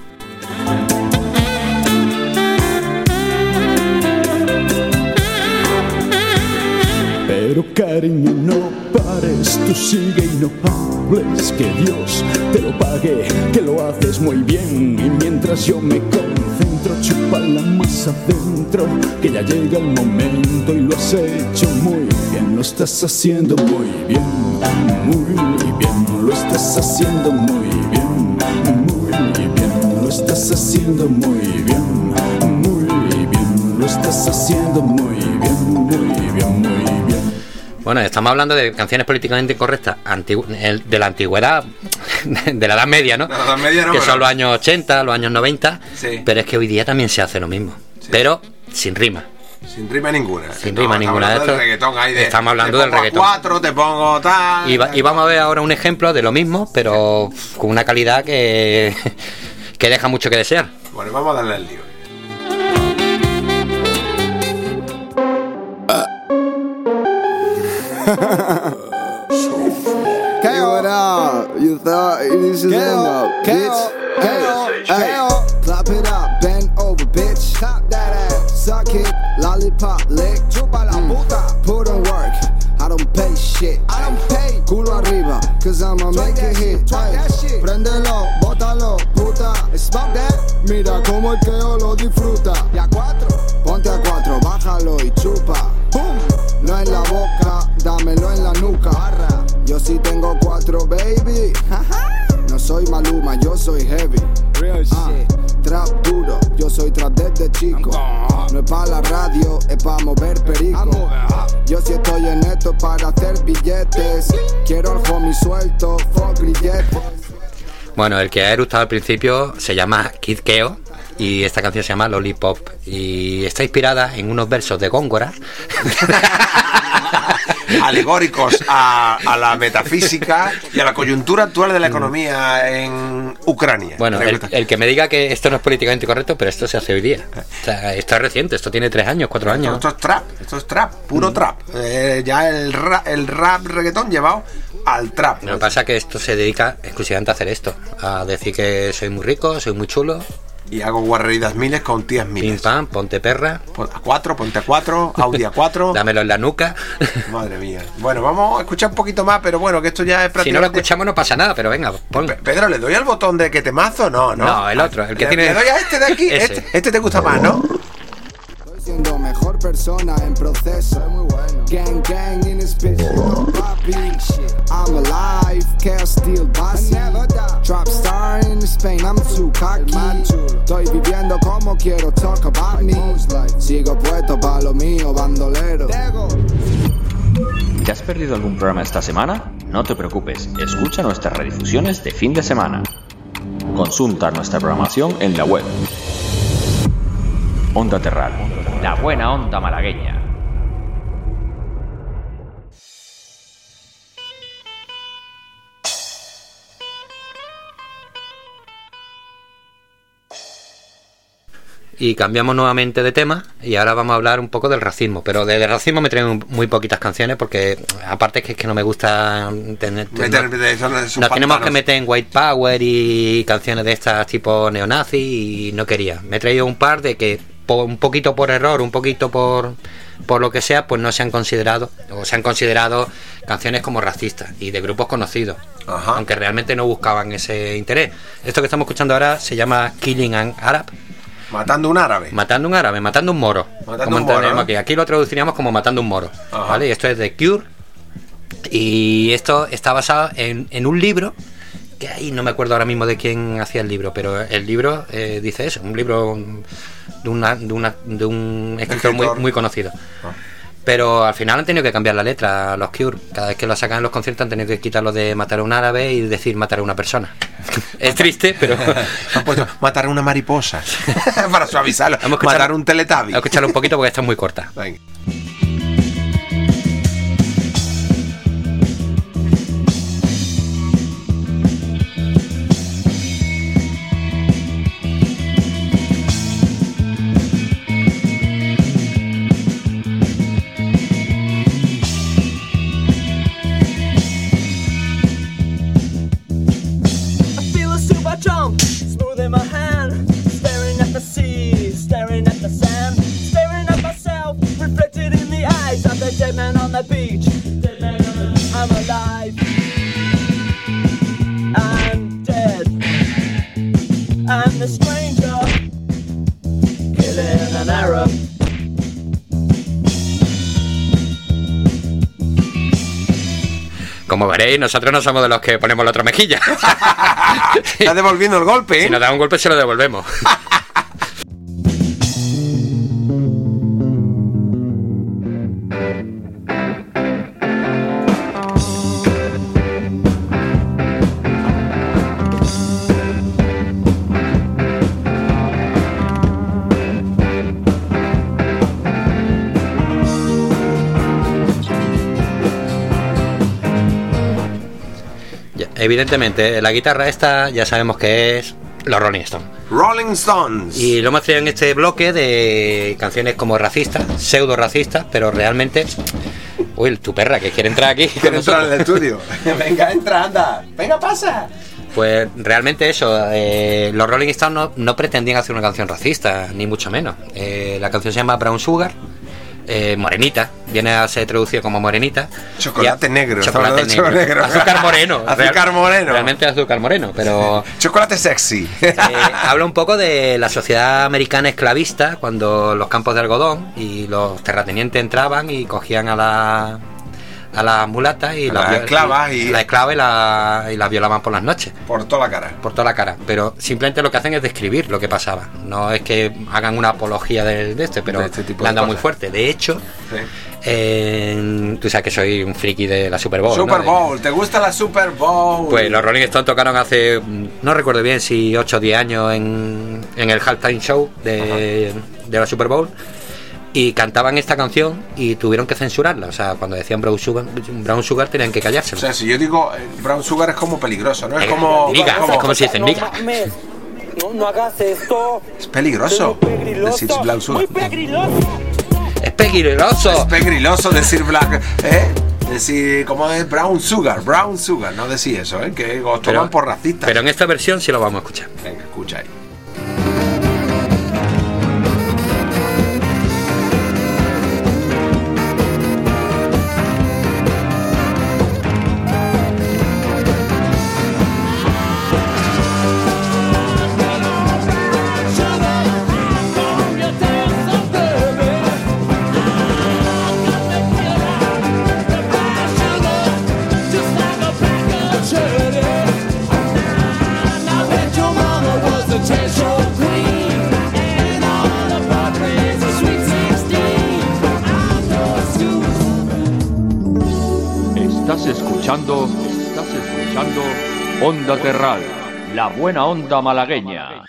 Pero cariño, no pares, tú sigue y no hables, que Dios te lo pague, que lo haces muy bien. Y mientras yo me concentro, chúpala más adentro, que ya llega el momento y lo has hecho muy bien. Lo estás haciendo muy bien, muy bien, lo estás haciendo muy bien, muy bien, lo estás haciendo muy bien, muy bien, lo estás haciendo muy bien, muy bien, muy bien. Bueno, estamos hablando de canciones políticamente incorrectas antigu- de la antigüedad, de la Edad Media, ¿no? De la Edad Media, no, que pero... son los años ochenta, los años noventa, sí. Pero es que hoy día también se hace lo mismo, sí. Pero sin rima. Sin rima ninguna. Sin no, rima ninguna. Estamos hablando del reggaetón ahí de, estamos hablando te del pongo reggaetón. Cuatro, te pongo tal. Y, va, y vamos a ver ahora un ejemplo de lo mismo, pero con una calidad que, que deja mucho que desear. Bueno, vamos a darle el lío. K O, what up? You thought this is end up, bitch? K O, K O, clap it up, bend over, bitch. Tap that ass, suck it, lollipop, lick. Chupa la puta. Put on work, I don't pay shit. I don't pay. Culo arriba, cause I'ma make it hit. Préndelo, bótalo, puta. Smoke that. Mira como el K O lo disfruta. Y a cuatro, ponte a cuatro, bájalo y chupa. Boom. No en la boca, dámelo en la nuca. Yo sí tengo cuatro, baby. No soy Maluma, yo soy heavy. Ah, trap duro, yo soy trap desde chico. No es pa' la radio, es pa' mover perico. Yo sí estoy en esto para hacer billetes. Quiero al homie suelto, fuck grilletes. Bueno, el que ha eructado al principio se llama Kid Keo. Y esta canción se llama Lollipop. Y está inspirada en unos versos de Góngora. alegóricos a, a la metafísica y a la coyuntura actual de la economía en Ucrania. Bueno, el, el que me diga que esto no es políticamente correcto, pero esto se hace hoy día. O sea, esto es reciente, esto tiene tres años, cuatro años. Esto, esto es trap, esto es trap, puro mm. trap. Eh, ya el rap, el rap reggaetón llevado al trap. Lo que pasa es que esto se dedica exclusivamente a hacer esto, a decir que soy muy rico, soy muy chulo. Y hago guarreridas miles con tías miles. Pim pam, ponte perra. A cuatro, ponte a cuatro, Audi a cuatro. Dámelo en la nuca. Madre mía. Bueno, vamos a escuchar un poquito más, pero bueno, que esto ya es prácticamente... Si no lo escuchamos no pasa nada, pero venga, pon. Pedro, ¿le doy al botón de que temazo? No, no. No, el otro, el que le, tiene... Le doy a este de aquí. Este, este te gusta más, ¿no? Siendo mejor persona en proceso. Muy bueno. Gang, gang in this bitch. Papi, I'm alive, chaos still bossy. Trap star in Spain, I'm too cocky. Estoy viviendo como quiero, talk about me. Sigo puesto pa' lo mío, bandolero. ¿Te has perdido algún programa esta semana? No te preocupes, escucha nuestras redifusiones de fin de semana. Consulta nuestra programación en la web. Onda Terral, la buena onda malagueña. Y cambiamos nuevamente de tema y ahora vamos a hablar un poco del racismo, pero de, de racismo me traen muy poquitas canciones porque aparte es que, es que no me gusta tener, meter, no, nos tenemos que meter en white power y canciones de estas tipo neonazi y no quería. Me he traído un par de que po, un poquito por error, un poquito por por lo que sea, pues no se han considerado o se han considerado canciones como racistas y de grupos conocidos. Ajá. Aunque realmente no buscaban ese interés. Esto que estamos escuchando ahora se llama Killing an Arab. Matando un árabe. Matando un árabe, matando un moro. Matando como un moro, ¿no? aquí. Aquí lo traduciríamos como matando un moro. Ajá. ¿Vale? Y esto es de Cure. Y esto está basado en, en un libro, que ahí no me acuerdo ahora mismo de quién hacía el libro, pero el libro eh, dice eso, un libro de, una, de, una, de un escritor muy, muy conocido. Ah. Pero al final han tenido que cambiar la letra a los Cure. Cada vez que lo sacan en los conciertos han tenido que quitarlo de matar a un árabe y decir matar a una persona. Es triste, pero... Han puesto matar a una mariposa para suavizarlo. Matar a un teletabi. Vamos a escucharlo un poquito porque está muy corta. Venga. Como veréis, nosotros no somos de los que ponemos la otra mejilla. Está devolviendo el golpe, ¿eh? Si nos da un golpe se lo devolvemos. Evidentemente, la guitarra esta ya sabemos que es los Rolling Stones. Rolling Stones. Y lo hemos traído en este bloque de canciones como racistas, pseudo racistas, pero realmente... Uy, tu perra que quiere entrar aquí. Quiere entrar en el estudio. Venga, entra, anda. Venga, pasa. Pues realmente eso, eh, los Rolling Stones no, no pretendían hacer una canción racista, ni mucho menos. Eh, la canción se llama Brown Sugar. Eh, morenita, viene a ser traducido como morenita. Chocolate a, negro. Chocolate negro. negro. Azúcar moreno. Azúcar real, moreno. Realmente azúcar moreno, pero... Chocolate sexy. Eh, habla un poco de la sociedad americana esclavista, cuando los campos de algodón y los terratenientes entraban y cogían a la... a las mulatas y las esclavas y, y la esclava y la y las violaban por las noches por toda la cara por toda la cara pero simplemente lo que hacen es describir lo que pasaba, no es que hagan una apología de, de este, pero de este tipo le han dado muy fuerte. De hecho, sí. eh, tú sabes que soy un friki de la Super Bowl, Super ¿no? Bowl, de, ¿te gusta la Super Bowl? Pues los Rolling Stones tocaron hace, no recuerdo bien si ocho o diez años en, en el halftime show de, de la Super Bowl. y cantaban esta canción y tuvieron que censurarla. O sea, cuando decían Brown Sugar, Brown Sugar tenían que callarse. O sea, si yo digo eh, Brown Sugar es como peligroso, ¿no? Es Eh, como... niga, como- es como si dicen niga. No, no hagas esto. Es peligroso decir Brown Sugar. Es peligroso. Es peligroso decir black, ¿eh? Decir, como es Brown Sugar, Brown Sugar, no decir eso, ¿eh? Que os toman por racistas. Pero en esta versión sí lo vamos a escuchar. Venga, escucha ahí. Estás escuchando, estás escuchando Onda Terral, la buena onda malagueña.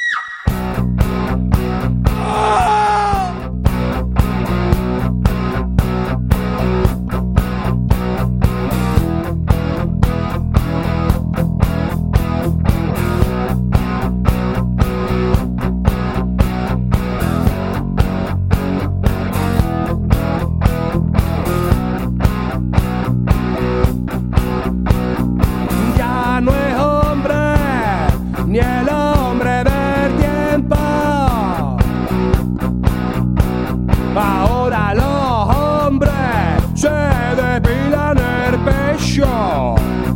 Ya no es hombre, ni el hombre del tiempo. Ahora los hombres se depilan el pecho.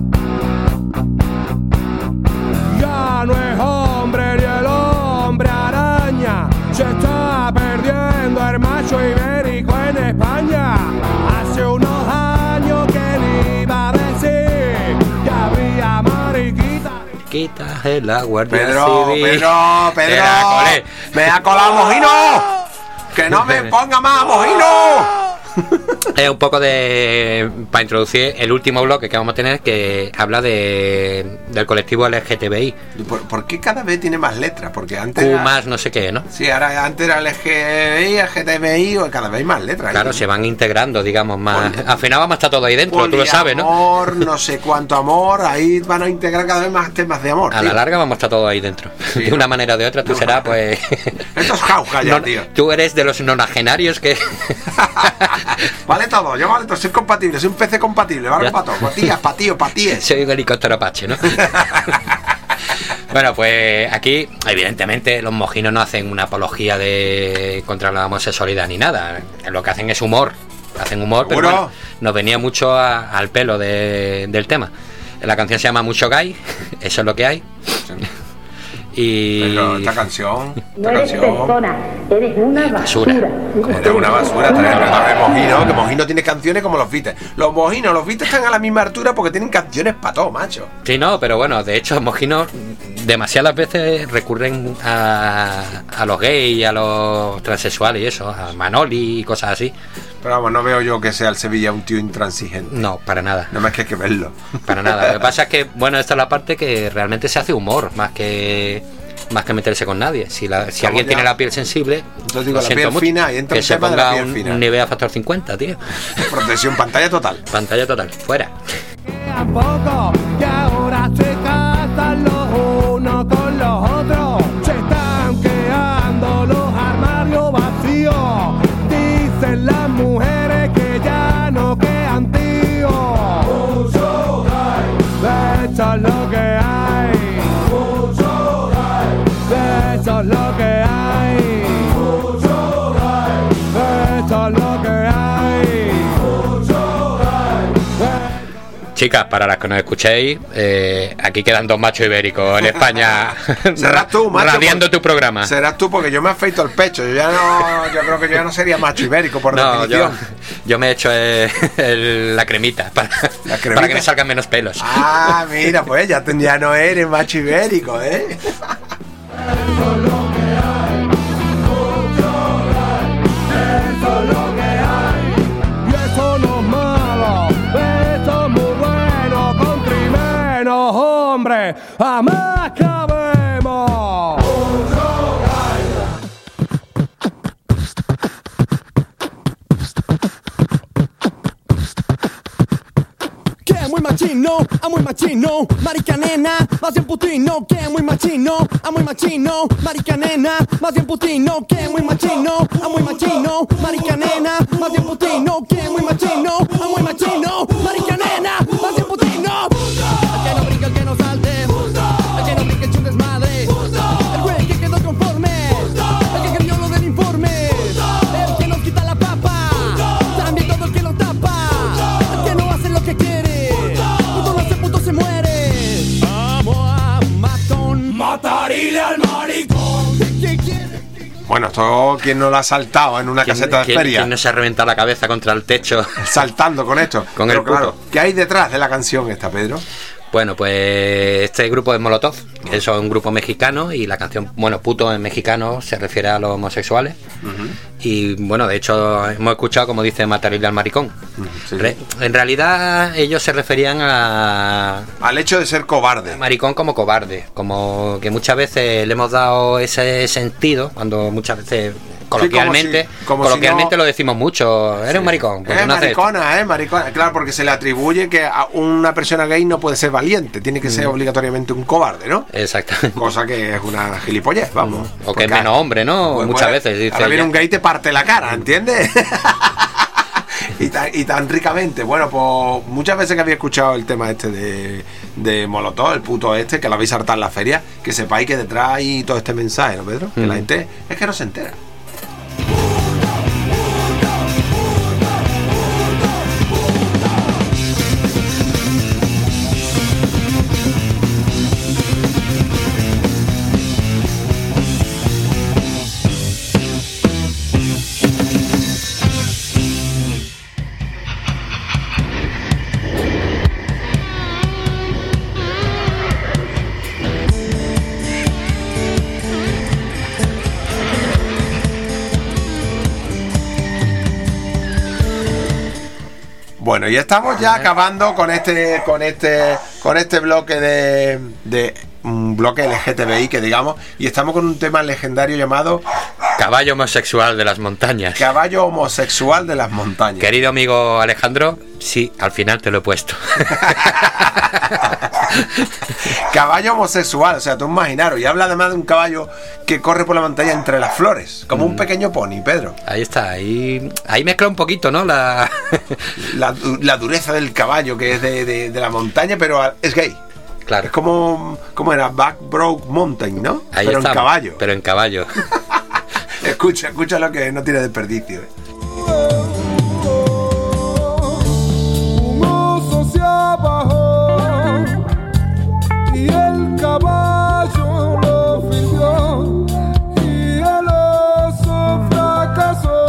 Ya no es hombre, ni el hombre araña. Se está perdiendo el macho ibérico en España. Hace unos años que ni iba a decir que habría mariquita. Quita el la Guardia Pedro, Civil. Pedro, Pedro, Era, cole. me ha colado Mojino. Que no me ponga más Mojino. Es un poco de... Para introducir el último bloque que vamos a tener, que habla de del colectivo L G T B I. ¿Por, por qué cada vez tiene más letras? Porque antes Q era- más no sé qué, ¿no? Sí, ahora antes era L G B I, L G T B I, o cada vez hay más letras. Claro, ¿eh? se van integrando, digamos, más. Al final vamos a estar todo ahí dentro, tú lo sabes, ¿no? Amor, no sé cuánto amor, ahí van a integrar cada vez más temas de amor. A tío. la larga vamos a estar todo ahí dentro. Sí, de una manera o de otra, tú serás, pues. Esto es jauja ya, no- tío. Tú eres de los nonagenarios que. Vale todo, yo vale todo, soy compatible, soy un P C compatible, vale Ya. para todo, para tías, para tíos, para tíes. Soy un helicóptero Apache, ¿no? Bueno, pues aquí, evidentemente, los mojinos no hacen una apología de contra la homosexualidad ni nada. Lo que hacen es humor. Hacen humor, pero ¿Seguro? bueno, nos venía mucho a- al pelo de- del tema. La canción se llama Mucho Gay, eso es lo que hay. Y. Pero esta canción, No esta eres canción. persona, eres una Basura. basura. Era una basura, también verdad de Mojino, que Mojino tiene canciones como los Beatles. Los Mojinos, los Beatles están a la misma altura porque tienen canciones para todo, macho. Sí, no, pero bueno, de hecho, los mojinos demasiadas veces recurren a, a los gays y a los transexuales y eso, a Manoli y cosas así. Pero vamos, no veo yo que sea el Sevilla un tío intransigente. No, para nada. No más que hay que verlo. Para nada. Lo que pasa es que, bueno, esta es la parte que realmente se hace humor, más que más que meterse con nadie. Si, la, si Vamos alguien ya. tiene la piel sensible, Entonces digo, lo la siento piel mucho, fina, y entra que el se tema de la ponga piel un, fina. un nivel a factor cincuenta, tío. Protección, pantalla total. Pantalla total, fuera. Tampoco que ahora se casan los unos con los otros. Se están quedando los armarios vacíos. Dicen las mujeres que ya no quedan tíos. Mucho gay. Eso es lo que hay. Mucho gay. Eso es lo que hay. Mucho gay. Eso es lo que hay. Mucho gay. Chicas, para las que nos escuchéis, eh, aquí quedan dos machos ibéricos en España Serás tú, macho. radiando porque- tu programa. Serás tú porque yo me afeito el pecho. Yo ya no, yo creo que yo ya no sería macho ibérico por No, yo, definición. yo me he hecho eh, el- la cremita para, cremita? para que me salgan menos pelos. Ah, mira, pues ya, ten- ya no eres macho ibérico, ¿eh? Eso es lo que hay. Y eso no es malo, eso es muy bueno. Con trimenos, hombre, jamás cabemos. muy machino, a muy machino, marica nena, más bien putino, que muy machino, a muy machino, marica nena, más bien putino, que muy machino, a muy machino, marica nena, más bien putino, que muy machino, a muy machino, marica nena, más bien putino. El que no brinca, el que no salte, el que no brinca, echa un desmadre, el güey que quedó conforme, el que creyó lo del informe, el que nos quita la papa, también todo el que lo tapa, el que no hace lo que quiere, puto no hace, puto se muere. Vamos a matón, matarile al maricón. ¿Qué quiere? Bueno, esto, ¿quién no lo ha saltado en una ¿Quién, caseta de quién, feria? ¿Quién no se ha reventado la cabeza contra el techo? Saltando con esto. Con Pero el puto. claro, ¿qué hay detrás de la canción esta, Pedro? Bueno, pues este grupo es Molotov, que es un grupo mexicano y la canción, bueno, puto en mexicano se refiere a los homosexuales. Uh-huh. Y bueno, de hecho hemos escuchado como dice matarile al maricón. Uh-huh, sí. Re- en realidad ellos se referían a... Al hecho de ser cobarde. Maricón como cobarde, como que muchas veces le hemos dado ese sentido, cuando muchas veces... Coloquialmente, Sí, como si- como coloquialmente si no- lo decimos mucho. Eres un maricón. porque Es no haces esto. maricona, es maricona. Claro, porque se le atribuye que a una persona gay no puede ser valiente, tiene que ser Mm. obligatoriamente un cobarde, ¿no? Exactamente. Cosa que es una gilipollez, vamos. O que es Porque- menos hombre, ¿no? Pues, Muchas pues, veces dice. ahora viene ya- un gay y te parte la cara, ¿entiendes? y, tan, y tan ricamente. Bueno, pues muchas veces que había escuchado el tema este de, de Molotov, el puto este, que lo habéis hartado en la feria, que sepáis que detrás hay todo este mensaje, ¿no, Pedro? Que Mm. la gente es que no se entera. Bueno, y estamos ya acabando con este con este con este bloque de, de un bloque L G T B I, que digamos, y estamos con un tema legendario llamado Caballo homosexual de las montañas. Caballo homosexual de las montañas. Querido amigo Alejandro, sí, al final te lo he puesto. Caballo homosexual, o sea, tú imaginaros, y habla además de un caballo que corre por la montaña entre las flores, como un pequeño pony, Pedro. Ahí está, ahí, ahí mezcla un poquito, ¿no? La... la, la dureza del caballo, que es de, de, de la montaña, pero es gay. Claro. Es como, como era Backbroke Mountain, ¿no? Ahí pero estamos, en caballo. Pero en caballo. Escucha, escucha lo que no tiene desperdicio. ¿eh? Un oso se abajó y el caballo lo filió y el oso fracasó.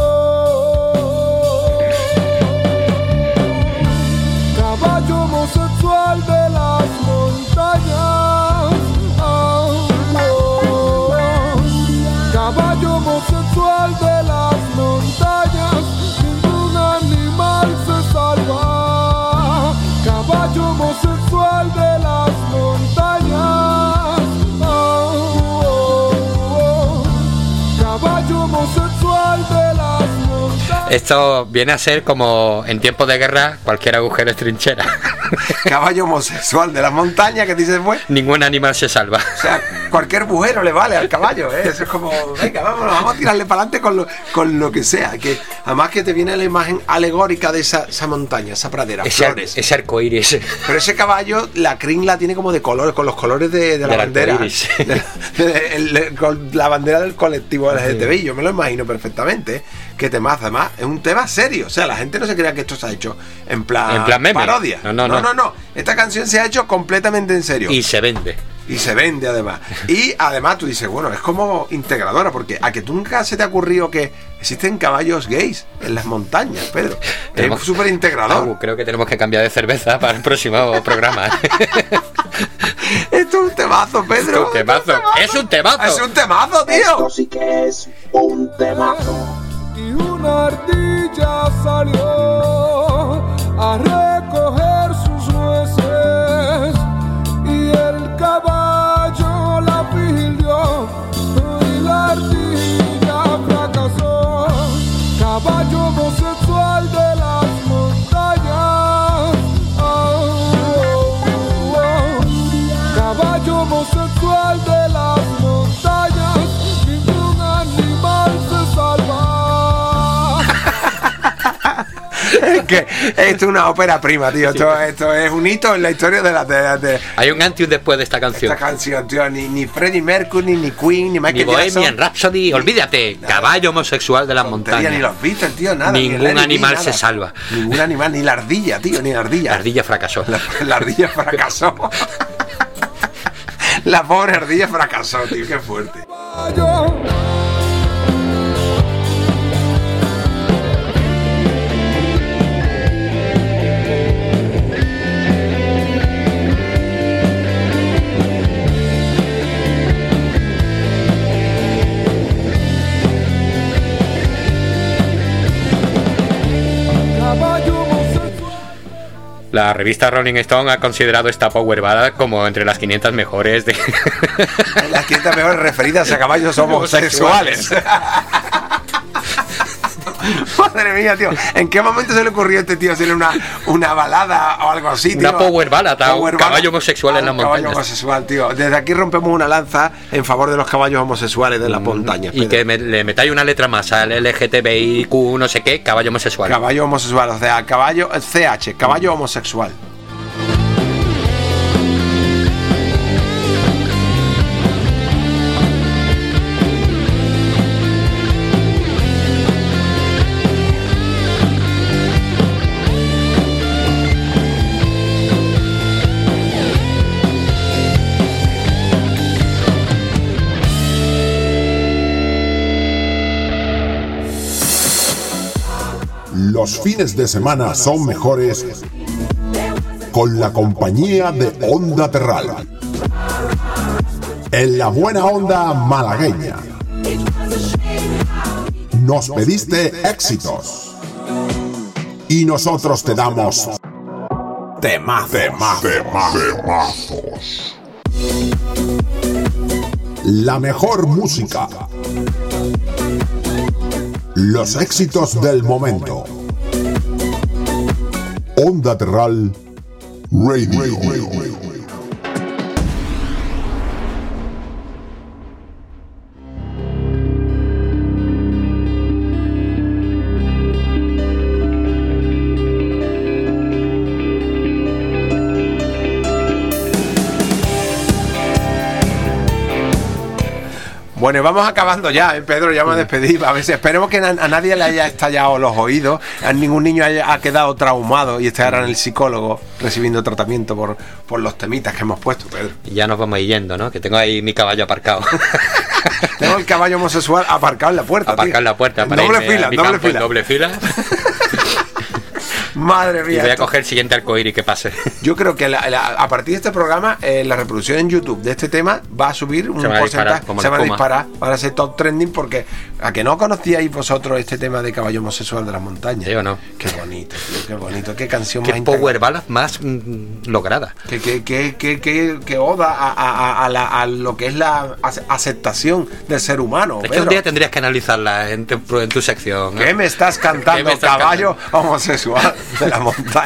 Caballo homosexual de las montañas. Oh, oh. Caballo homosexual de las montañas, ningún animal se salva. Caballo homosexual de las montañas. Oh, oh, oh. Caballo homosexual de las montañas. Esto viene a ser como en tiempos de guerra, cualquier agujero es trinchera. Caballo homosexual de las montañas, que dices, pues. Ningún animal se salva. O sea, cualquier bujero le vale al caballo, ¿eh? Eso es como, venga, vámonos, vamos a tirarle para adelante con lo, con lo que sea. Que además que te viene la imagen alegórica de esa, esa montaña, esa pradera, Ese, flores. ese arcoíris. Pero ese caballo, la crin la tiene como de colores, con los colores de, de la Del bandera. arcoíris. De, de- el- el- con la bandera del colectivo L G T B I. Yo me lo imagino perfectamente. ¿eh? Que temazo, además, es un tema serio. O sea, la gente no se crea que esto se ha hecho en plan, En plan meme. parodia. No, no, no, no. no, no. Esta canción se ha hecho completamente en serio. Y se vende. Y se vende además. Y además tú dices, bueno, es como integradora, porque a que tú nunca se te ha ocurrido que existen caballos gays en las montañas, Pedro. Tenemos- Es súper integrador. Agu, creo que tenemos que cambiar de cerveza para el próximo programa. Esto es un temazo, Pedro. Es un temazo. Es un temazo. Es un temazo, tío. Esto sí que es un temazo. Y una ardilla salió a recoger sus nueces y el caballo la pilló y la ardilla fracasó. Caballo homosexual de las montañas. Oh, Es que esto es una ópera prima, tío. Esto, esto es un hito en la historia de la. De, de, Hay un antes y un después de esta canción. Esta canción, tío. Ni, ni Freddie Mercury, ni Queen, ni Michael Ni Bohemian Jackson. Rhapsody, olvídate. Nada. Caballo homosexual de las montañas. Ni los Beatles, tío, nada. Ningún animal se salva. Ningún animal, ni la ardilla, tío, ni la ardilla. La ardilla fracasó. La, la ardilla fracasó. La pobre ardilla fracasó, tío, qué fuerte. La revista Rolling Stone ha considerado esta power ballad como entre las quinientas mejores de... Las quinientas mejores referidas a caballos homosexuales. Madre mía, tío. ¿En qué momento se le ocurrió a este tío hacer una, una balada o algo así, tío? Una power ballad a un Power caballo ballad homosexual a en las un caballo montañas. homosexual, tío. Desde aquí rompemos una lanza en favor de los caballos homosexuales de las montañas. Y Pedro. que me, le metáis una letra más al L G T B I Q no sé qué, caballo homosexual. Caballo homosexual, o sea, caballo C H, caballo homosexual. Los fines de semana son mejores con la compañía de Onda Terral. En la buena onda malagueña. Nos pediste éxitos. Y nosotros te damos temazos. Temazos. La mejor música. Los éxitos del momento. Onda Terral Radio. Bueno, y vamos acabando ya, ¿eh, Pedro? Ya me despedí. A ver si esperemos que a, a nadie le haya estallado los oídos, a ningún niño haya ha quedado traumado y esté ahora en el psicólogo recibiendo tratamiento por, por los temitas que hemos puesto, Pedro. Y ya nos vamos a ir yendo, ¿no? Que tengo ahí mi caballo aparcado. Tengo el caballo homosexual aparcado en la puerta. Aparcado en la puerta. Para doble irme fila, a mi doble campo en fila. doble fila. Madre mía. Y voy a esto- coger el siguiente arcoíris que pase. Yo creo que la- la- a partir de este programa, eh, la reproducción en YouTube de este tema va a subir un Se van a porcentaje. disparar, como Se la van a espuma. disparar para ser top trending, porque a que no conocíais vosotros este tema de caballo homosexual de las montañas. ¿Sí o no? Qué bonito, tío, qué bonito. Qué canción Qué más power ballad más mm, lograda. Que, que, que, que, que, que oda a, a, a, la- a lo que es la ace- aceptación del ser humano. Es que Pedro. un día tendrías que analizarla en tu, en tu sección. ¿no? ¿Qué me estás cantando, ¿Qué me estás caballo homosexual de la montaña?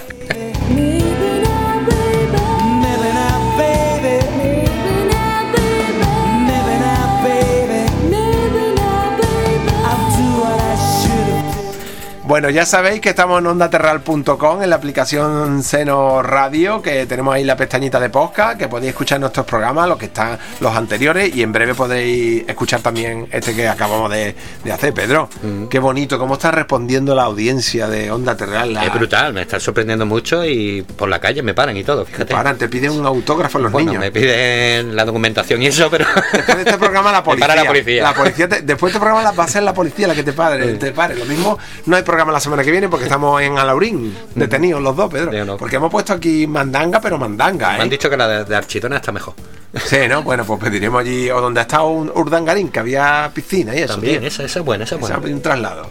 Bueno, ya sabéis que estamos en onda terral punto com, en la aplicación Seno Radio, que tenemos ahí la pestañita de podcast, que podéis escuchar nuestros programas, los que están los anteriores, y en breve podéis escuchar también este que acabamos de, de hacer, Pedro. Mm. Qué bonito, cómo está respondiendo la audiencia de Onda Terral. La... Es brutal, me está sorprendiendo mucho y por la calle me paran y todo, fíjate. Te paran, te piden un autógrafo los bueno, niños. me piden la documentación y eso, pero... Después de este programa la policía. Me para la policía. La policía te- después de este programa la, va a ser la policía la que te pare, te pare. Lo mismo, no hay programa la semana que viene porque estamos en Alaurín, detenidos los dos, Pedro. no. Porque hemos puesto aquí mandanga, pero mandanga, Me han ¿eh? dicho que la de, de Architona está mejor. Sí, ¿no? Bueno, pues pediremos allí, o donde ha estado un Urdangarín, que había piscina y eso. También, tío. esa, esa es buena, esa es buena. Esa- un traslado.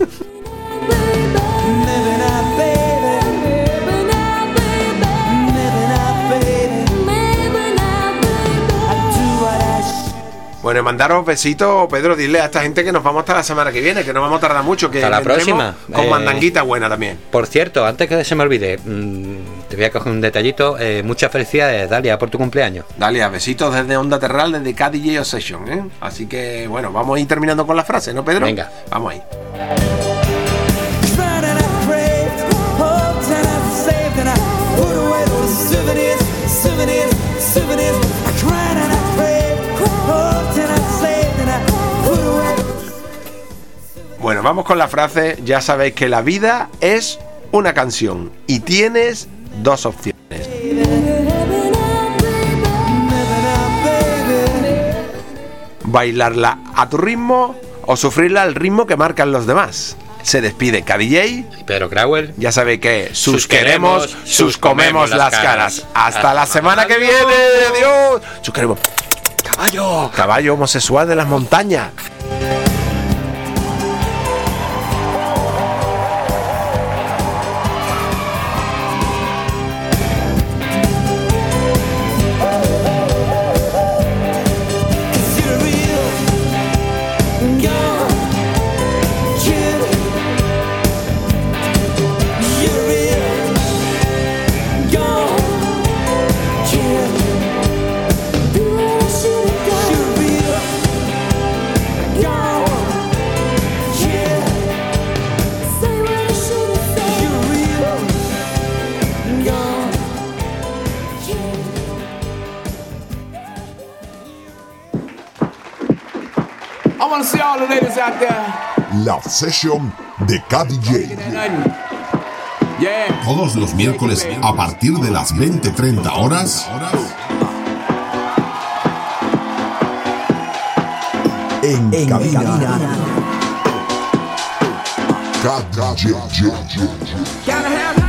Bueno, y mandaros besitos, Pedro, dile a esta gente que nos vamos hasta la semana que viene, que no vamos a tardar mucho, que Hasta la vendremos próxima. con Eh, mandanguita buena también. Por cierto, antes que se me olvide, mmm, te voy a coger un detallito. Eh, muchas felicidades, Dalia, por tu cumpleaños. Dalia, besitos desde Onda Terral, desde K D J Obsession, ¿eh? Así que, bueno, vamos a ir terminando con la frase, ¿no, Pedro? Venga. Vamos ahí. Running afraid. vamos con la frase. Ya sabéis que la vida es una canción y tienes dos opciones. Bailarla a tu ritmo o sufrirla al ritmo que marcan los demás. Se despide K D J y Pedro Crowell. Ya sabéis que sus queremos, sus comemos las caras. Hasta la semana que viene. Adiós. Sus queremos. Caballo. Caballo homosexual de las montañas. La Obsession de K D J. Todos los miércoles a partir de las veinte treinta horas en, en cabina. K D J.